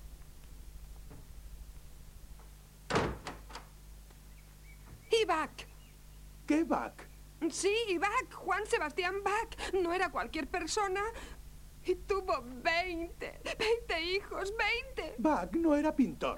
Y Bach. ¿Qué Bach? Sí, Bach, Juan Sebastián Bach. No era cualquier persona. Y tuvo veinte, veinte hijos, veinte. Bach no era pintor.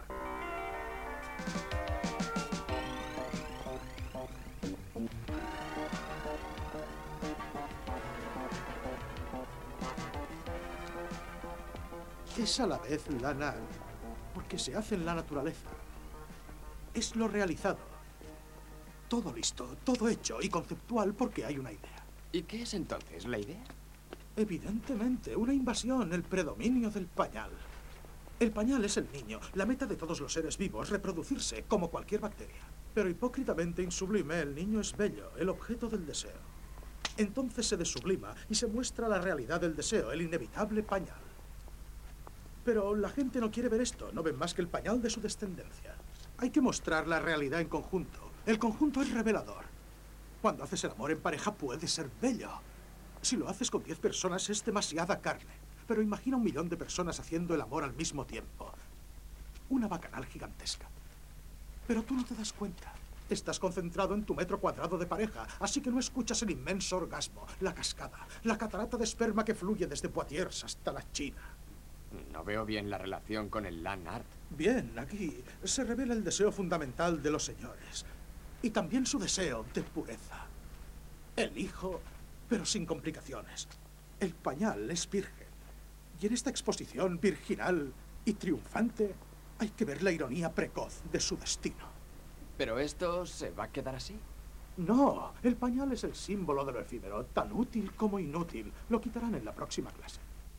Es a la vez lana, porque se hace en la naturaleza. Es lo realizado. Todo listo, todo hecho y conceptual porque hay una idea. ¿Y qué es entonces la idea? Evidentemente, una invasión, el predominio del pañal. El pañal es el niño. La meta de todos los seres vivos, reproducirse como cualquier bacteria. Pero hipócritamente insublime, el niño es bello, el objeto del deseo. Entonces se desublima y se muestra la realidad del deseo, el inevitable pañal. Pero la gente no quiere ver esto, no ven más que el pañal de su descendencia. Hay que mostrar la realidad en conjunto. El conjunto es revelador. Cuando haces el amor en pareja puede ser bello. Si lo haces con diez personas es demasiada carne. pero imagina un millón de personas haciendo el amor al mismo tiempo. Una bacanal gigantesca. Pero tú no te das cuenta. Estás concentrado en tu metro cuadrado de pareja, así que no escuchas el inmenso orgasmo, la cascada, la catarata de esperma que fluye desde Poitiers hasta la China. No veo bien la relación con el land art. Bien, aquí se revela el deseo fundamental de los señores. Y también su deseo de pureza. El hijo, pero sin complicaciones. El pañal es virgen. Y en esta exposición virginal y triunfante hay que ver la ironía precoz de su destino. ¿Pero esto se va a quedar así? No, el pañal es el símbolo de lo efímero, tan útil como inútil. Lo quitarán en la próxima clase.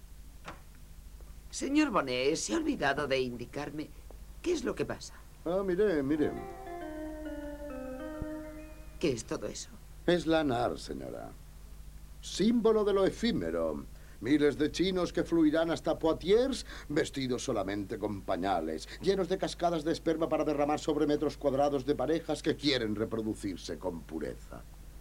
Señor Bonnet, se ha olvidado de indicarme qué es lo que pasa. Ah, mire, mire. ¿Qué es todo eso? Es land art, señora. Símbolo de lo efímero. Miles de chinos que fluirán hasta Poitiers vestidos solamente con pañales, llenos de cascadas de esperma para derramar sobre metros cuadrados de parejas que quieren reproducirse con pureza.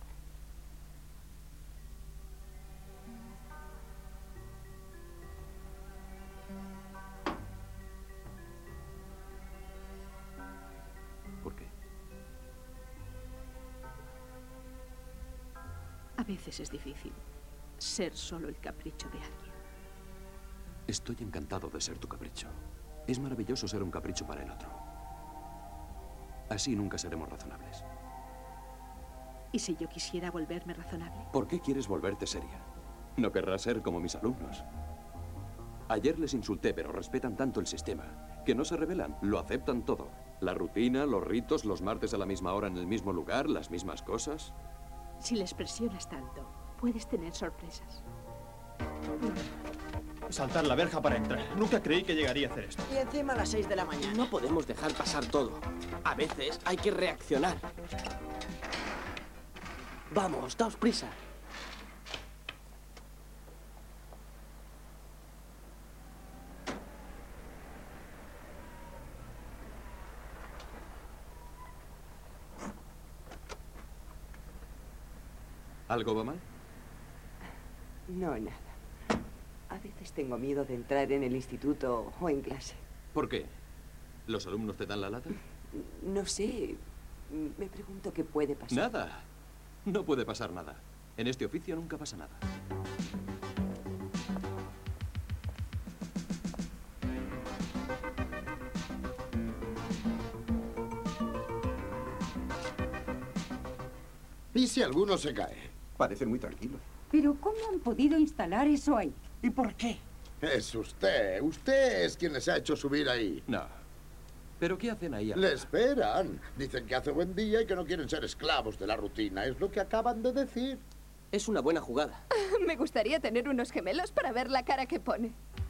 ¿Por qué? A veces es difícil ser solo el capricho de alguien. Estoy encantado de ser tu capricho. Es maravilloso ser un capricho para el otro. Así nunca seremos razonables. ¿Y si yo quisiera volverme razonable? ¿Por qué quieres volverte seria? No querrás ser como mis alumnos. Ayer les insulté, pero respetan tanto el sistema que no se rebelan, lo aceptan todo. La rutina, los ritos, los martes a la misma hora en el mismo lugar, las mismas cosas. Si les presionas tanto, puedes tener sorpresas. Saltar la verja para entrar. Nunca creí que llegaría a hacer esto. Y encima a las seis de la mañana. No podemos dejar pasar todo. A veces hay que reaccionar. Vamos, daos prisa. ¿Algo va mal? No, nada. A veces tengo miedo de entrar en el instituto o en clase. ¿Por qué? ¿Los alumnos te dan la lata? No sé. Me pregunto qué puede pasar. Nada. No puede pasar nada. En este oficio nunca pasa nada. ¿Y si alguno se cae? Parece muy tranquilo. ¿Pero cómo han podido instalar eso ahí? ¿Y por qué? Es usted. Usted es quien les ha hecho subir ahí. No. ¿Pero qué hacen ahí? Le esperan. Dicen que hace buen día y que no quieren ser esclavos de la rutina. Es lo que acaban de decir. Es una buena jugada. Me gustaría tener unos gemelos para ver la cara que pone.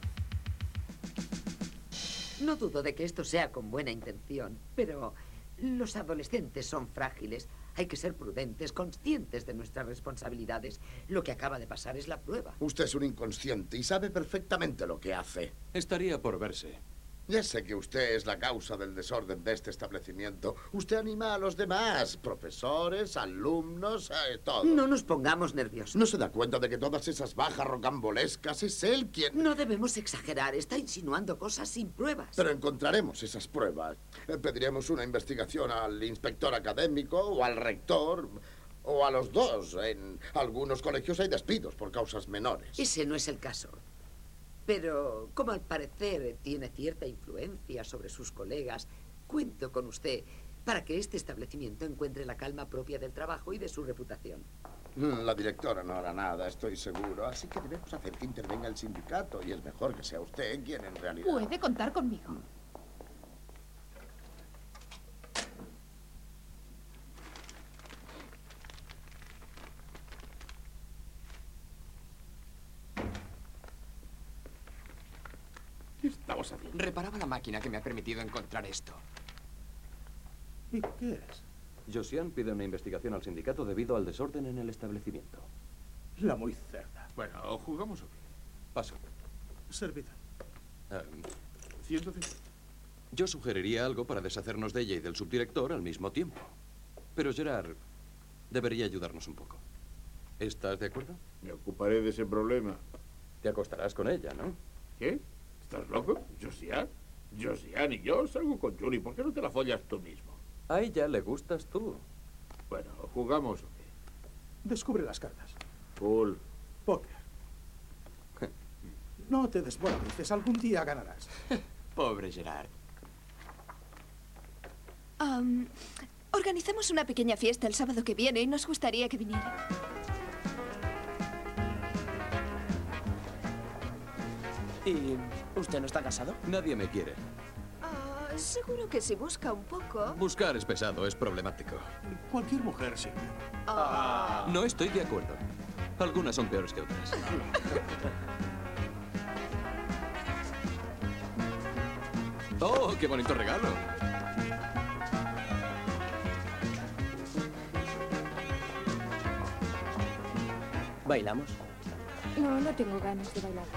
No dudo de que esto sea con buena intención, pero los adolescentes son frágiles. Hay que ser prudentes, conscientes de nuestras responsabilidades. Lo que acaba de pasar es la prueba. Usted es un inconsciente y sabe perfectamente lo que hace. Estaría por verse. Ya sé que usted es la causa del desorden de este establecimiento. Usted anima a los demás, profesores, alumnos, eh, todo. No nos pongamos nerviosos. ¿No se da cuenta de que todas esas bajas rocambolescas es él quien...? No debemos exagerar. Está insinuando cosas sin pruebas. Pero encontraremos esas pruebas. Eh, Pediremos una investigación al inspector académico o al rector... o a los dos. En algunos colegios hay despidos por causas menores. Ese no es el caso. Pero, como al parecer tiene cierta influencia sobre sus colegas, cuento con usted para que este establecimiento encuentre la calma propia del trabajo y de su reputación. La directora no hará nada, estoy seguro. Así que debemos hacer que intervenga el sindicato y es mejor que sea usted quien en realidad... Puede contar conmigo. ¿Qué estamos haciendo? Reparaba la máquina que me ha permitido encontrar esto. ¿Y qué es? Josiane pide una investigación al sindicato debido al desorden en el establecimiento. La muy cerda. Bueno, ¿o jugamos o qué? Paso. Servida. Um, ciento cincuenta. Yo sugeriría algo para deshacernos de ella y del subdirector al mismo tiempo. Pero Gerard debería ayudarnos un poco. ¿Estás de acuerdo? Me ocuparé de ese problema. Te acostarás con ella, ¿no? ¿Qué? ¿Estás loco? ¿Josiane? Josiane y yo salgo con Julie. ¿Por qué no te la follas tú mismo? A ella le gustas tú. Bueno, ¿jugamos o qué? Descubre las cartas. Cool. Póker. No te desmoralices, algún día ganarás. Pobre Gerard. Um, organizamos una pequeña fiesta el sábado que viene y nos gustaría que viniera. ¿Y usted no está casado? Nadie me quiere. Ah, seguro que si busca un poco... Buscar es pesado, es problemático. Cualquier mujer sirve. Ah. No estoy de acuerdo. Algunas son peores que otras. ¡Oh, qué bonito regalo! ¿Bailamos? No, no tengo ganas de bailar.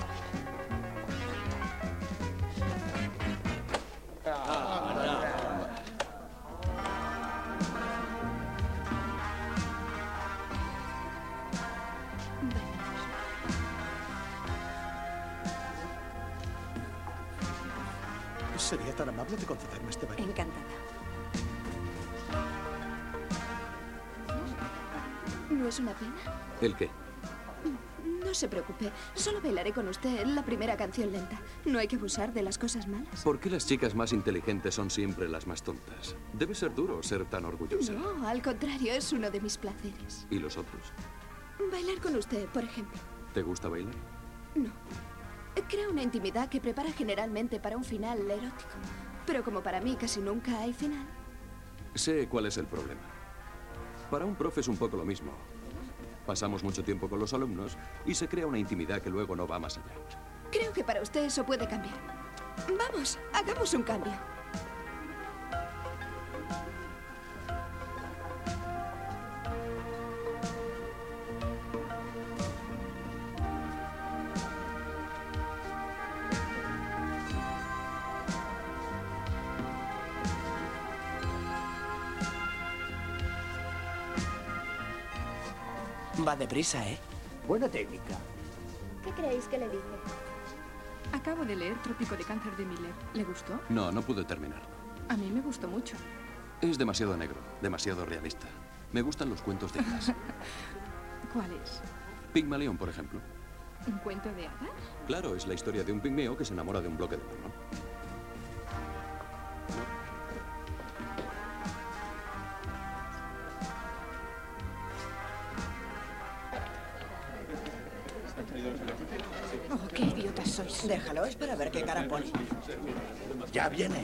¿Sería tan amable de concederme este baile? Encantada. ¿No es una pena? ¿El qué? No se preocupe, solo bailaré con usted la primera canción lenta. No hay que abusar de las cosas malas. ¿Por qué las chicas más inteligentes son siempre las más tontas? Debe ser duro ser tan orgullosa. No, al contrario, es uno de mis placeres. ¿Y los otros? Bailar con usted, por ejemplo. ¿Te gusta bailar? No. Crea una intimidad que prepara generalmente para un final erótico. Pero como para mí casi nunca hay final. Sé cuál es el problema. Para un profe es un poco lo mismo. Pasamos mucho tiempo con los alumnos y se crea una intimidad que luego no va más allá. Creo que para usted eso puede cambiar. Vamos, hagamos un cambio. Va deprisa, ¿eh? Buena técnica. ¿Qué creéis que le dice? Acabo de leer Trópico de Cáncer de Miller. ¿Le gustó? No, no pude terminarlo. A mí me gustó mucho. Es demasiado negro, demasiado realista. Me gustan los cuentos de hadas. ¿Cuál es? Pigmalión, por ejemplo. ¿Un cuento de hadas? Claro, es la historia de un pigmeo que se enamora de un bloque de mármol. Oh, qué idiotas sois. Déjalo, es para ver qué cara pone. Ya viene.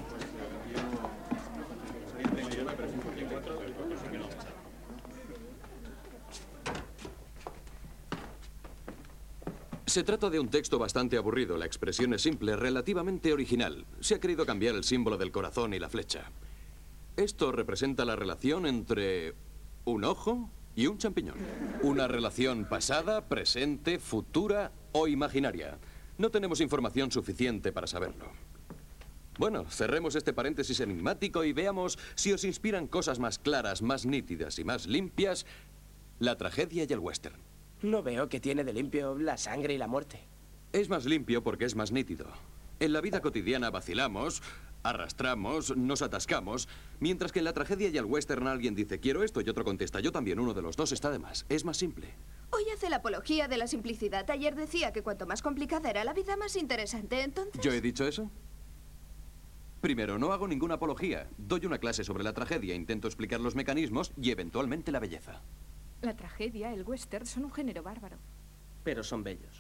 Se trata de un texto bastante aburrido. La expresión es simple, relativamente original. Se ha querido cambiar el símbolo del corazón y la flecha. Esto representa la relación entre un ojo y un champiñón. Una relación pasada, presente, futura o imaginaria. No tenemos información suficiente para saberlo. Bueno, cerremos este paréntesis enigmático y veamos si os inspiran cosas más claras, más nítidas y más limpias la tragedia y el western. No veo que tiene de limpio la sangre y la muerte. Es más limpio porque es más nítido. En la vida cotidiana vacilamos, arrastramos, nos atascamos, mientras que en la tragedia y el western alguien dice quiero esto y otro contesta yo también. Uno de los dos está de más. Es más simple. Hoy hace la apología de la simplicidad. Ayer decía que cuanto más complicada era la vida, más interesante. Entonces... ¿Yo he dicho eso? Primero, no hago ninguna apología. Doy una clase sobre la tragedia, intento explicar los mecanismos y eventualmente la belleza. La tragedia, el western, son un género bárbaro. Pero son bellos.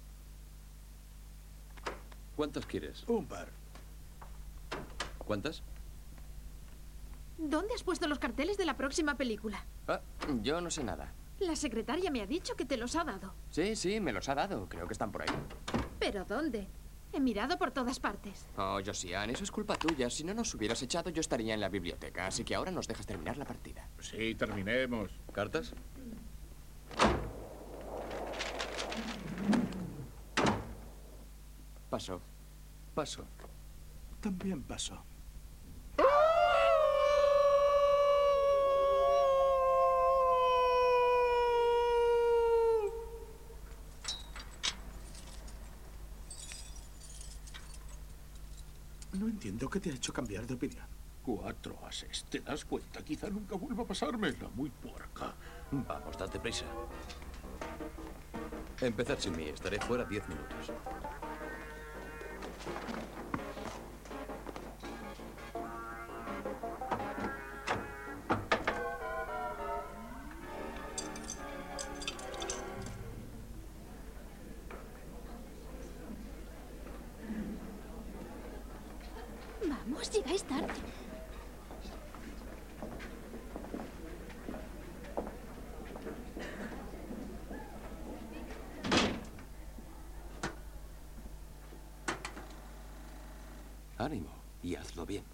¿Cuántas quieres? Un par. ¿Cuántas? ¿Dónde has puesto los carteles de la próxima película? Ah, yo no sé nada. La secretaria me ha dicho que te los ha dado. Sí, sí, me los ha dado. Creo que están por ahí. ¿Pero dónde? He mirado por todas partes. Oh, Josiane, eso es culpa tuya. Si no nos hubieras echado, yo estaría en la biblioteca. Así que ahora nos dejas terminar la partida. Sí, terminemos. ¿Cartas? Pasó. Pasó. También pasó. entiendo qué te ha hecho cambiar de opinión. Cuatro ases. ¿Te das cuenta? Quizá nunca vuelva a pasármela. Muy puerca. Vamos, date prisa. Empezad sin mí. Estaré fuera diez minutos. Vamos, llegáis tarde. Ánimo, y hazlo bien.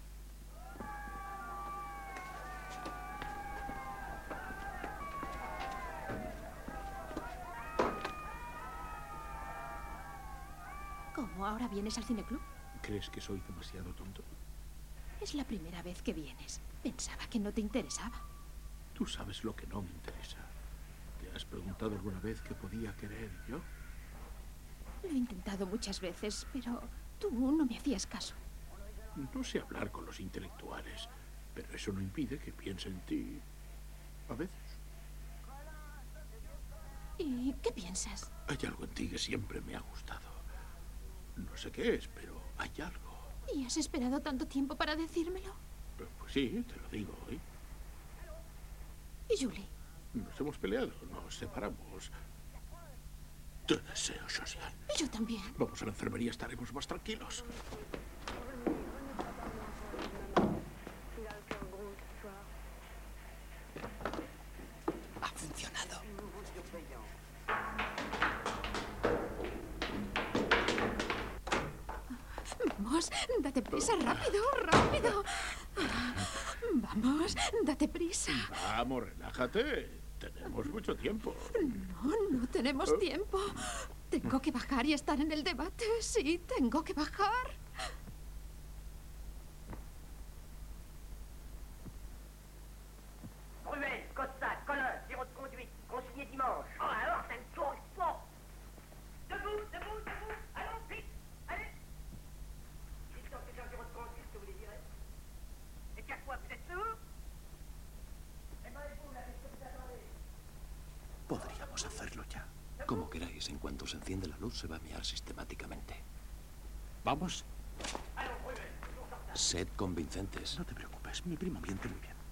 ¿Cómo? ¿Ahora vienes al cineclub? ¿Crees que soy demasiado tonto? Es la primera vez que vienes. Pensaba que no te interesaba. Tú sabes lo que no me interesa. ¿Te has preguntado alguna vez qué podía querer yo? Lo he intentado muchas veces, pero tú no me hacías caso. No sé hablar con los intelectuales, pero eso no impide que piense en ti a veces. ¿Y qué piensas? Hay algo en ti que siempre me ha gustado. No sé qué es, pero hay algo. ¿Y has esperado tanto tiempo para decírmelo? Pues sí, te lo digo hoy. ¿Y Julie? Nos hemos peleado, nos separamos. Te deseo, Josiane. Yo también. Vamos a la enfermería, estaremos más tranquilos. Ha funcionado. Vamos, date prisa, rápido, rápido. Vamos, date prisa. Vamos, relájate. Tenemos mucho tiempo. No, no tenemos tiempo. Tengo que bajar y estar en el debate. Sí, tengo que bajar. Ruel, Costa, Colin, zéro de conduite, consigné dimanche. Oh, alors, ça ne tourne pas. Debout, debout, debout. Allons, vite, allez. Dites donc que j'ai un zéro de conduite, que vous les direz. Et puis à quoi, vous êtes sourds? Eh ben, vous, la question que vous attendez. Podríamos hacerlo ya. Como queráis, en cuanto se enciende la luz se va a mear sistemáticamente. ¿Vamos? Sed convincentes. No te preocupes, mi primo miente muy bien.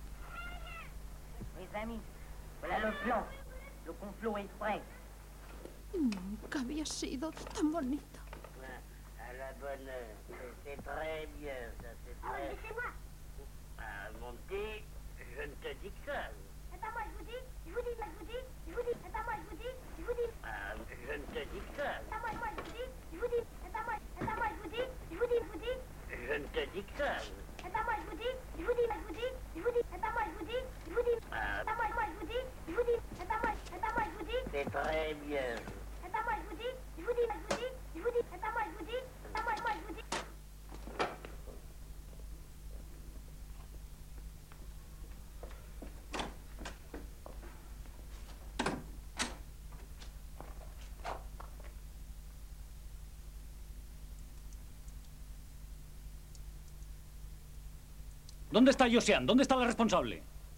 Mes amis, voilà le plan. Le complot est prêt. Nunca había sido tan bonito. À la bonne heure. C'est très bien, ça, c'est très... Oh, laissez-moi. Ah, mon petit, je ne te dis que ça. C'est pas moi, je vous dis, je vous dis, je vous dis, je vous dis, c'est pas moi, je vous dis, je vous dis. Ah, je ne te dis que ça. C'est pas moi, moi, je vous dis, je vous dis, c'est pas moi, c'est pas moi, je vous dis, je vous dis, je vous dis. Je ne te dis que ça. C'est pas moi, je vous dis, je vous dis, je vous dis, je vous dis, c'est pas moi, je vous dis, je vous dis. Ah. C'est pas moi, moi, je vous dis, je vous dis, c'est pas moi, c'est pas moi, je vous dis. C'est très bien. C'est pas moi, je vous dis, je vous dis, je vous dis, je vous dis, c'est pas moi, je vous dis, c'est pas moi, moi, je vous dis. ¿Dónde está Josiane? ¿Dónde está la responsable?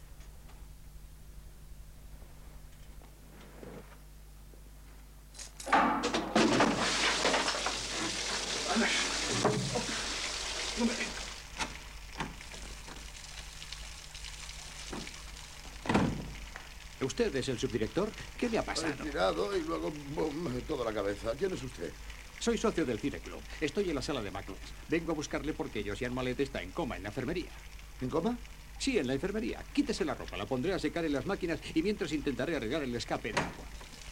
¿Usted es el subdirector? ¿Qué le ha pasado? He tirado y luego bum, toda la cabeza. ¿Quién es usted? Soy socio del Cine Club. Estoy en la sala de máquinas. Vengo a buscarle porque Josiane Malet está en coma en la enfermería. ¿En coma? Sí, en la enfermería. Quítese la ropa, la pondré a secar en las máquinas y mientras intentaré arreglar el escape de agua.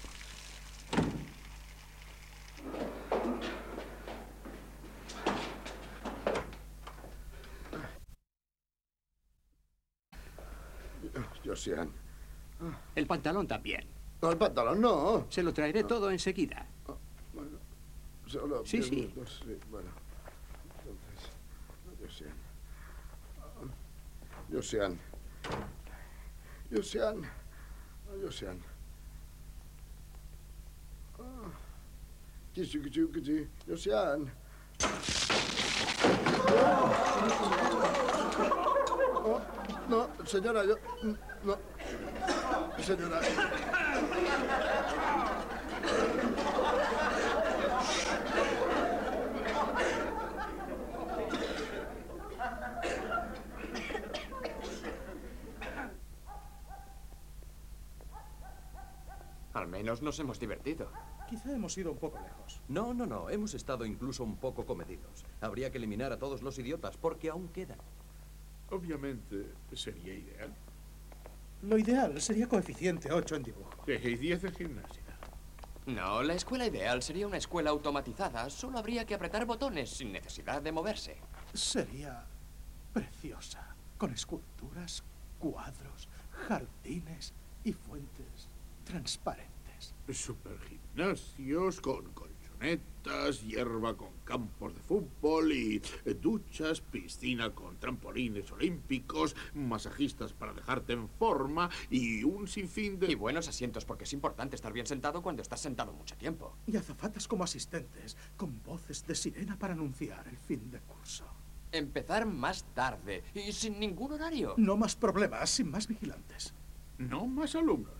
Josiane. El pantalón también. No, el pantalón no. Se lo traeré no. todo enseguida. Bueno, solo... Sí, sí. Dos, sí. Bueno, entonces... Josiane. Josiane. Josiane. Josiane. Josiane. Josiane. No, señora, yo... No. Señora... Al menos nos hemos divertido. Quizá hemos ido un poco lejos. No, no, no. Hemos estado incluso un poco comedidos. Habría que eliminar a todos los idiotas, porque aún quedan. Obviamente, sería ideal. Lo ideal sería coeficiente ocho en dibujo. Y diez en gimnasia. No, la escuela ideal sería una escuela automatizada. Solo habría que apretar botones sin necesidad de moverse. Sería preciosa, con esculturas, cuadros, jardines y fuentes transparentes. Supergimnasios con colchonetas, hierba con campos de fútbol y duchas, piscina con trampolines olímpicos, masajistas para dejarte en forma y un sinfín de... Y buenos asientos, porque es importante estar bien sentado cuando estás sentado mucho tiempo. Y azafatas como asistentes, con voces de sirena para anunciar el fin de curso. Empezar más tarde y sin ningún horario. No más problemas, sin más vigilantes. No más alumnos.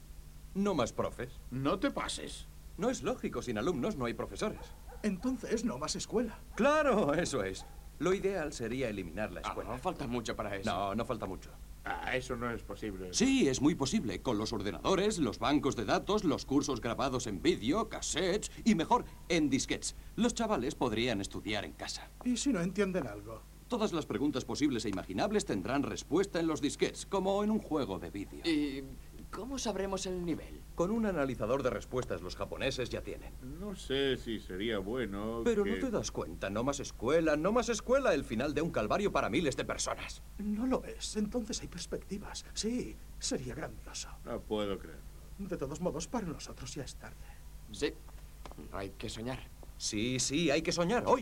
No más profes. No te pases. No es lógico, sin alumnos no hay profesores. Entonces no más escuela. Claro, eso es. Lo ideal sería eliminar la escuela. Ah, no falta mucho para eso. No, no falta mucho. Ah, eso no es posible. Sí, es muy posible. Con los ordenadores, los bancos de datos, los cursos grabados en vídeo, cassettes y mejor, en disquetes. Los chavales podrían estudiar en casa. ¿Y si no entienden algo? Todas las preguntas posibles e imaginables tendrán respuesta en los disquetes, como en un juego de vídeo. ¿Y cómo sabremos el nivel? Con un analizador de respuestas los japoneses ya tienen. No sé si sería bueno Pero que... no te das cuenta, no más escuela, no más escuela, el final de un calvario para miles de personas. No lo es, entonces hay perspectivas. Sí, sería grandioso. No puedo creer. De todos modos, para nosotros ya es tarde. Sí, hay que soñar. Sí, sí, hay que soñar hoy.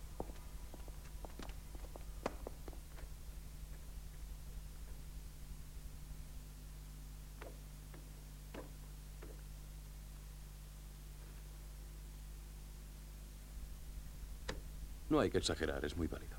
No hay que exagerar, es muy válido.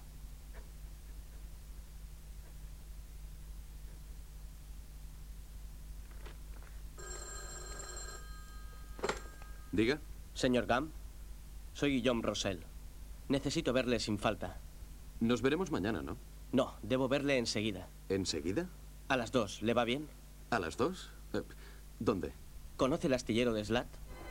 Diga. Señor Gam, soy Guillaume Rossell. Necesito verle sin falta. Nos veremos mañana, ¿no? No, debo verle enseguida. ¿Enseguida? A las dos, ¿le va bien? ¿A las dos? Eh, ¿Dónde? ¿Conoce el astillero de Slat?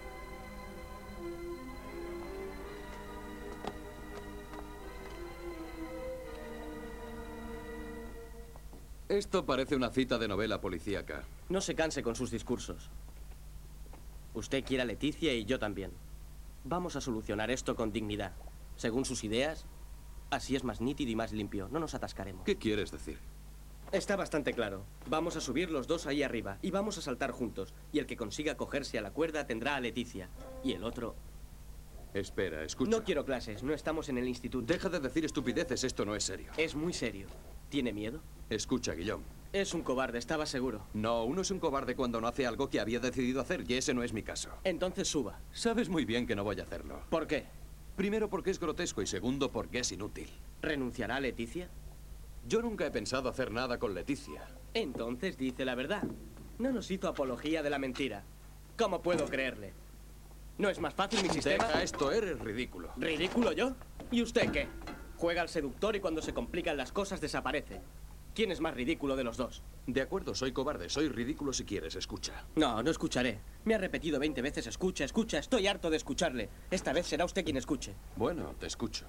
Esto parece una cita de novela policíaca. No se canse con sus discursos. Usted quiere a Leticia y yo también. Vamos a solucionar esto con dignidad. Según sus ideas, así es más nítido y más limpio. No nos atascaremos. ¿Qué quieres decir? Está bastante claro. Vamos a subir los dos ahí arriba y vamos a saltar juntos. Y el que consiga cogerse a la cuerda tendrá a Leticia. Y el otro... Espera, escucha. No quiero clases, no estamos en el instituto. Deja de decir estupideces, esto no es serio. Es muy serio. ¿Tiene miedo? Escucha, Guillaume. Es un cobarde, estaba seguro. No, uno es un cobarde cuando no hace algo que había decidido hacer, y ese no es mi caso. Entonces suba. Sabes muy bien que no voy a hacerlo. ¿Por qué? Primero porque es grotesco y segundo porque es inútil. ¿Renunciará a Leticia? Yo nunca he pensado hacer nada con Leticia. Entonces dice la verdad. No nos hizo apología de la mentira. ¿Cómo puedo creerle? ¿No es más fácil mi sistema? Deja esto, eres ridículo. ¿Ridículo yo? ¿Y usted qué? Juega al seductor y cuando se complican las cosas desaparece. ¿Quién es más ridículo de los dos? De acuerdo, soy cobarde. Soy ridículo si quieres, escucha. No, no escucharé. Me ha repetido veinte veces escucha, escucha. Estoy harto de escucharle. Esta vez será usted quien escuche. Bueno, te escucho.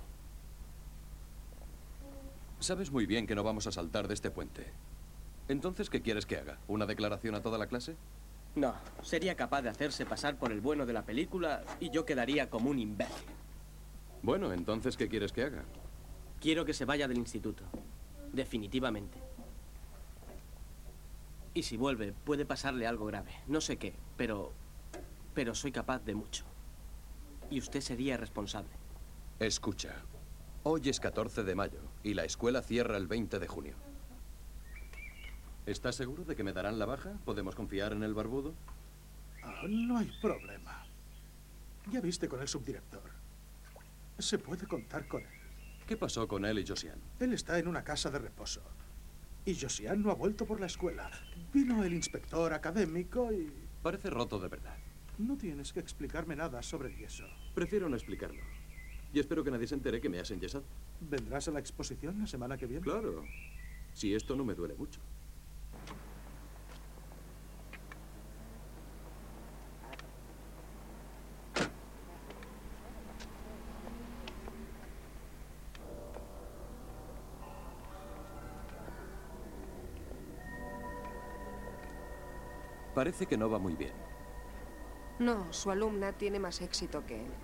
Sabes muy bien que no vamos a saltar de este puente. Entonces, ¿qué quieres que haga? ¿Una declaración a toda la clase? No, sería capaz de hacerse pasar por el bueno de la película y yo quedaría como un imbécil. Bueno, entonces, ¿qué quieres que haga? Quiero que se vaya del instituto. Definitivamente. Y si vuelve, puede pasarle algo grave. No sé qué, pero... pero soy capaz de mucho. Y usted sería responsable. Escucha. Hoy es catorce de mayo y la escuela cierra el veinte de junio. ¿Estás seguro de que me darán la baja? ¿Podemos confiar en el barbudo? Oh, no hay problema. Ya viste con el subdirector. Se puede contar con él. ¿Qué pasó con él y Josiane? Él está en una casa de reposo. Y Josiane no ha vuelto por la escuela. Vino el inspector académico y... Parece roto de verdad. No tienes que explicarme nada sobre eso. Prefiero no explicarlo. Y espero que nadie se entere que me has enyesado. ¿Vendrás a la exposición la semana que viene? Claro. Si esto no me duele mucho. Parece que no va muy bien. No, su alumna tiene más éxito que él.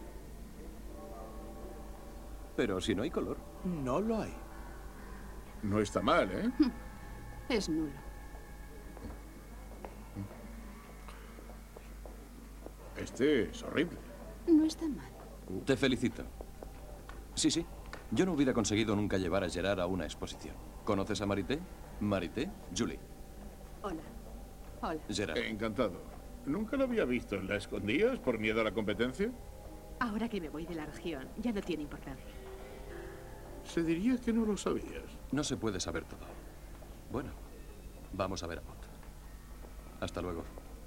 Pero si no hay color. No lo hay. No está mal, ¿eh? Es nulo. Este es horrible. No está mal. Te felicito. Sí, sí. Yo no hubiera conseguido nunca llevar a Gerard a una exposición. ¿Conoces a Marité? Marité, Julie. Hola. Hola. Gerard. Encantado. ¿Nunca lo había visto? ¿La escondías por miedo a la competencia? Ahora que me voy de la región, ya no tiene importancia. Se diría que no lo sabías. No se puede saber todo. Bueno, vamos a ver a Bot. Hasta luego.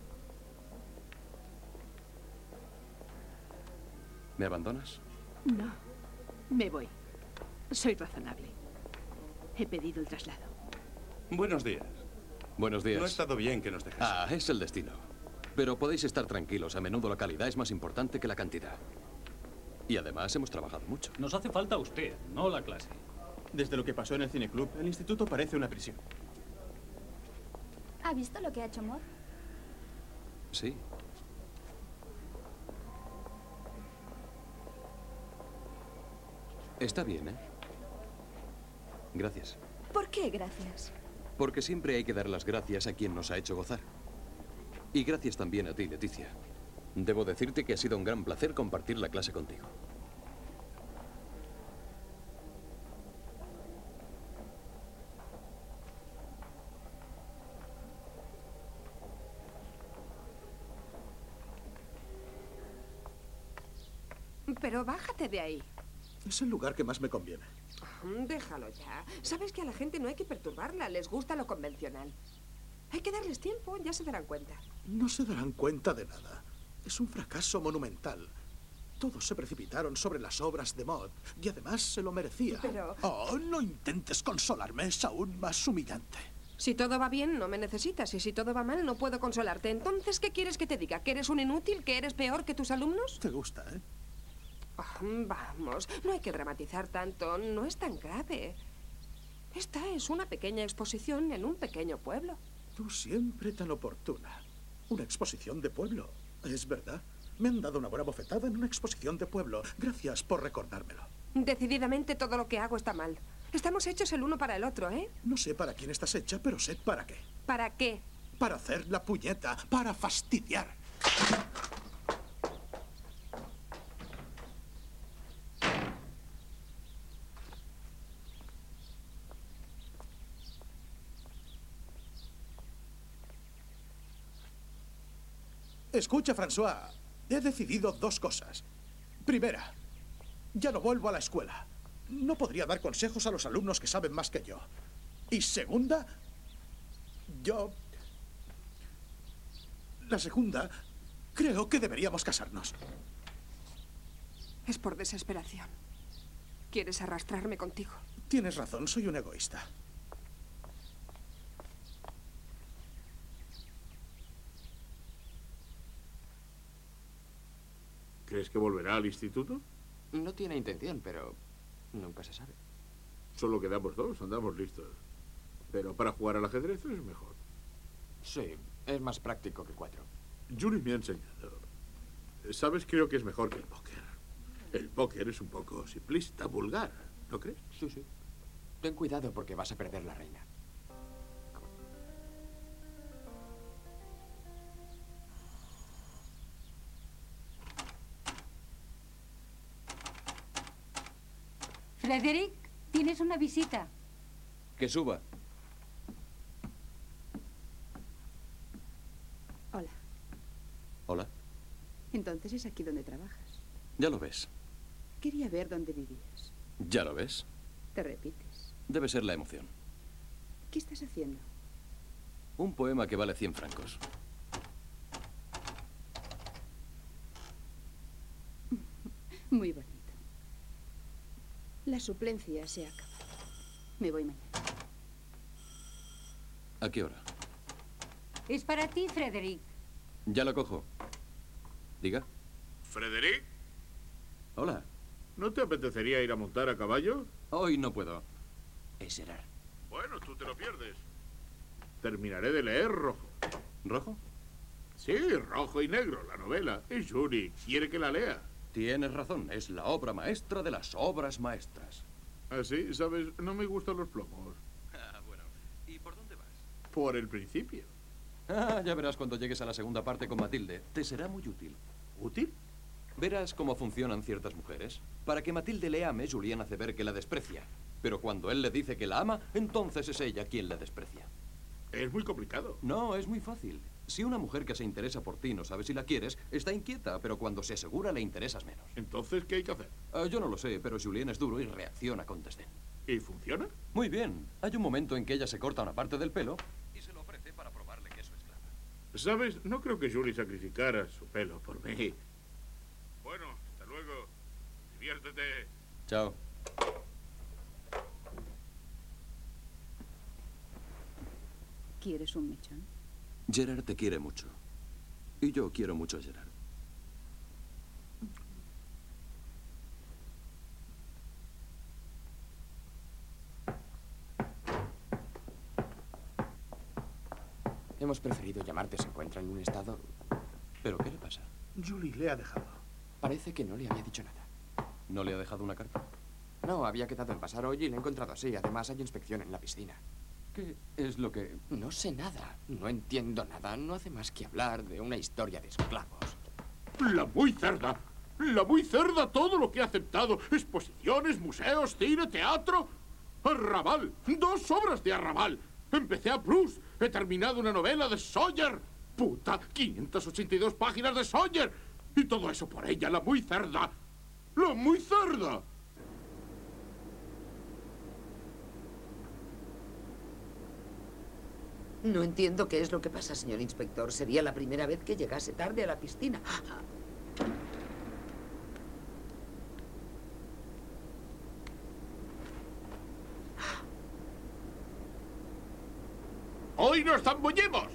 ¿Me abandonas? No, me voy. Soy razonable. He pedido el traslado. Buenos días. Buenos días. No ha estado bien que nos dejes. Ah, es el destino. Pero podéis estar tranquilos. A menudo la calidad es más importante que la cantidad. Y además hemos trabajado mucho. Nos hace falta usted, no la clase. Desde lo que pasó en el cineclub, el instituto parece una prisión. ¿Ha visto lo que ha hecho Maud? Sí. Está bien, ¿eh? Gracias. ¿Por qué gracias? Porque siempre hay que dar las gracias a quien nos ha hecho gozar. Y gracias también a ti, Leticia. Debo decirte que ha sido un gran placer compartir la clase contigo. Pero bájate de ahí. Es el lugar que más me conviene. Déjalo ya. Sabes que a la gente no hay que perturbarla. Les gusta lo convencional. Hay que darles tiempo, ya se darán cuenta. No se darán cuenta de nada. Es un fracaso monumental. Todos se precipitaron sobre las obras de Maud y además se lo merecía. Pero... Oh, no intentes consolarme, es aún más humillante. Si todo va bien, no me necesitas. Y si todo va mal, no puedo consolarte. Entonces, ¿qué quieres que te diga? ¿Que eres un inútil? ¿Que eres peor que tus alumnos? Te gusta, ¿eh? Oh, vamos, no hay que dramatizar tanto. No es tan grave. Esta es una pequeña exposición en un pequeño pueblo. Tú siempre tan oportuna. Una exposición de pueblo. Es verdad. Me han dado una buena bofetada en una exposición de pueblo. Gracias por recordármelo. Decididamente todo lo que hago está mal. Estamos hechos el uno para el otro, ¿eh? No sé para quién estás hecha, pero sé para qué. ¿Para qué? Para hacer la puñeta, para fastidiar. Escucha, François. He decidido dos cosas. Primera, ya no vuelvo a la escuela. No podría dar consejos a los alumnos que saben más que yo. Y segunda, yo... La segunda, creo que deberíamos casarnos. Es por desesperación. ¿Quieres arrastrarme contigo? Tienes razón, soy un egoísta. ¿Crees que volverá al instituto? No tiene intención, pero nunca se sabe. Solo quedamos dos, andamos listos. Pero para jugar al ajedrez es mejor. Sí, es más práctico que cuatro. Julie me ha enseñado. ¿Sabes? Creo que es mejor que el póker. El póker es un poco simplista, vulgar, ¿no crees? Sí, sí. Ten cuidado porque vas a perder la reina. Frederick, tienes una visita. Que suba. Hola. Hola. Entonces es aquí donde trabajas. Ya lo ves. Quería ver dónde vivías. Ya lo ves. Te repites. Debe ser la emoción. ¿Qué estás haciendo? Un poema que vale cien francos. Muy bonito. La suplencia se acaba. Me voy mañana. ¿A qué hora? Es para ti, Frederick. Ya lo cojo. Diga. ¿Frederick? Hola. ¿No te apetecería ir a montar a caballo? Hoy no puedo. Es Gerard. Bueno, tú te lo pierdes. Terminaré de leer Rojo. ¿Rojo? Sí, Rojo y Negro, la novela. Es Judy. Quiere que la lea. Tienes razón. Es la obra maestra de las obras maestras. ¿Ah, sí? ¿Sabes? No me gustan los plomos. Ah, bueno. ¿Y por dónde vas? Por el principio. Ah, ya verás cuando llegues a la segunda parte con Matilde. Te será muy útil. ¿Útil? Verás cómo funcionan ciertas mujeres. Para que Matilde le ame, Julien hace ver que la desprecia. Pero cuando él le dice que la ama, entonces es ella quien la desprecia. Es muy complicado. No, es muy fácil. Si una mujer que se interesa por ti no sabe si la quieres, está inquieta, pero cuando se asegura le interesas menos. Entonces, ¿qué hay que hacer? Uh, yo no lo sé, pero Julien es duro y reacciona con desdén. ¿Y funciona? Muy bien. Hay un momento en que ella se corta una parte del pelo y se lo ofrece para probarle que es su esclava. ¿Sabes? No creo que Julie sacrificara su pelo por mí. Bueno, hasta luego. Diviértete. Chao. ¿Quieres un mechón? Gerard te quiere mucho. Y yo quiero mucho a Gerard. Hemos preferido llamarte. Se encuentra en un estado... ¿Pero qué le pasa? Julie le ha dejado. Parece que no le había dicho nada. ¿No le ha dejado una carta? No, había quedado en pasar hoy y le he encontrado así. Además, hay inspección en la piscina. ¿Qué es lo que...? No sé nada. No entiendo nada. No hace más que hablar de una historia de esclavos. La muy cerda. La muy cerda todo lo que ha aceptado. Exposiciones, museos, cine, teatro. Arrabal. Dos obras de Arrabal. Empecé a Proust. He terminado una novela de Sawyer. Puta, quinientas ochenta y dos páginas de Sawyer. Y todo eso por ella, la muy cerda. La muy cerda. No entiendo qué es lo que pasa, señor inspector. Sería la primera vez que llegase tarde a la piscina. ¡Hoy nos zambullemos!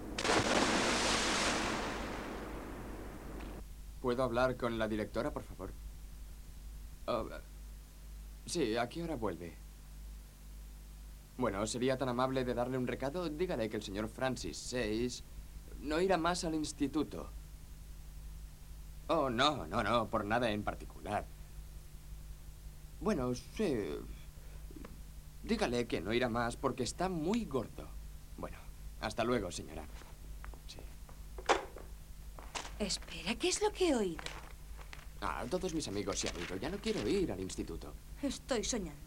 ¿Puedo hablar con la directora, por favor? Oh, sí, ¿a qué hora vuelve? Bueno, ¿sería tan amable de darle un recado? Dígale que el señor Francis seis no irá más al instituto. Oh, no, no, no, por nada en particular. Bueno, sí. Dígale que no irá más porque está muy gordo. Bueno, hasta luego, señora. Sí. Espera, ¿qué es lo que he oído? Ah, todos mis amigos se han ido. Ya no quiero ir al instituto. Estoy soñando.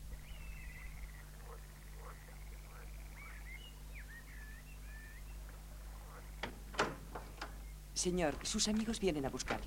Señor, sus amigos vienen a buscarle.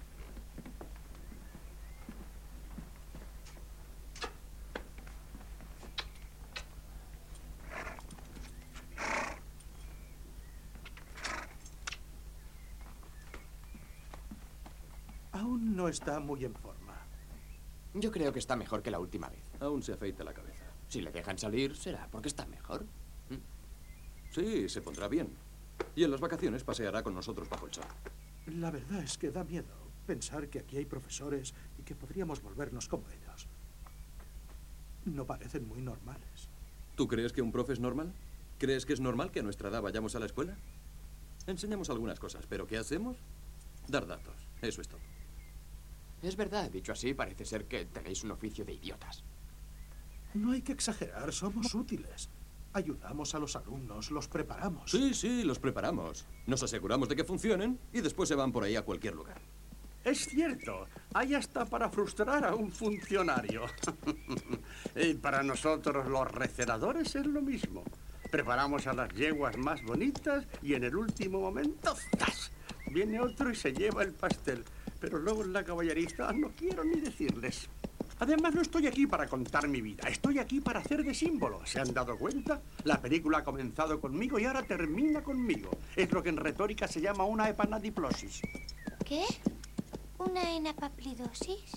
Aún no está muy en forma. Yo creo que está mejor que la última vez. Aún se afeita la cabeza. Si le dejan salir, será porque está mejor. Sí, se pondrá bien. Y en las vacaciones paseará con nosotros bajo el sol. La verdad es que da miedo pensar que aquí hay profesores y que podríamos volvernos como ellos. No parecen muy normales. ¿Tú crees que un profe es normal? ¿Crees que es normal que a nuestra edad vayamos a la escuela? Enseñamos algunas cosas, pero ¿qué hacemos? Dar datos. Eso es todo. Es verdad, dicho así, parece ser que tenéis un oficio de idiotas. No hay que exagerar, somos útiles. Ayudamos a los alumnos, los preparamos. Sí, sí, los preparamos. Nos aseguramos de que funcionen y después se van por ahí a cualquier lugar. Es cierto, hay hasta para frustrar a un funcionario. Y para nosotros los receradores es lo mismo. Preparamos a las yeguas más bonitas y en el último momento, ¡zas!, viene otro y se lleva el pastel. Pero luego en la caballerizada no quiero ni decirles. Además, no estoy aquí para contar mi vida. Estoy aquí para hacer de símbolo. ¿Se han dado cuenta? La película ha comenzado conmigo y ahora termina conmigo. Es lo que en retórica se llama una epanadiplosis. ¿Qué? ¿Una enapaplidosis?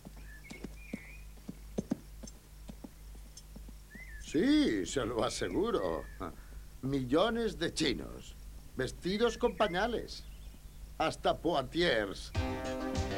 Sí, se lo aseguro. Millones de chinos, vestidos con pañales. Hasta Poitiers.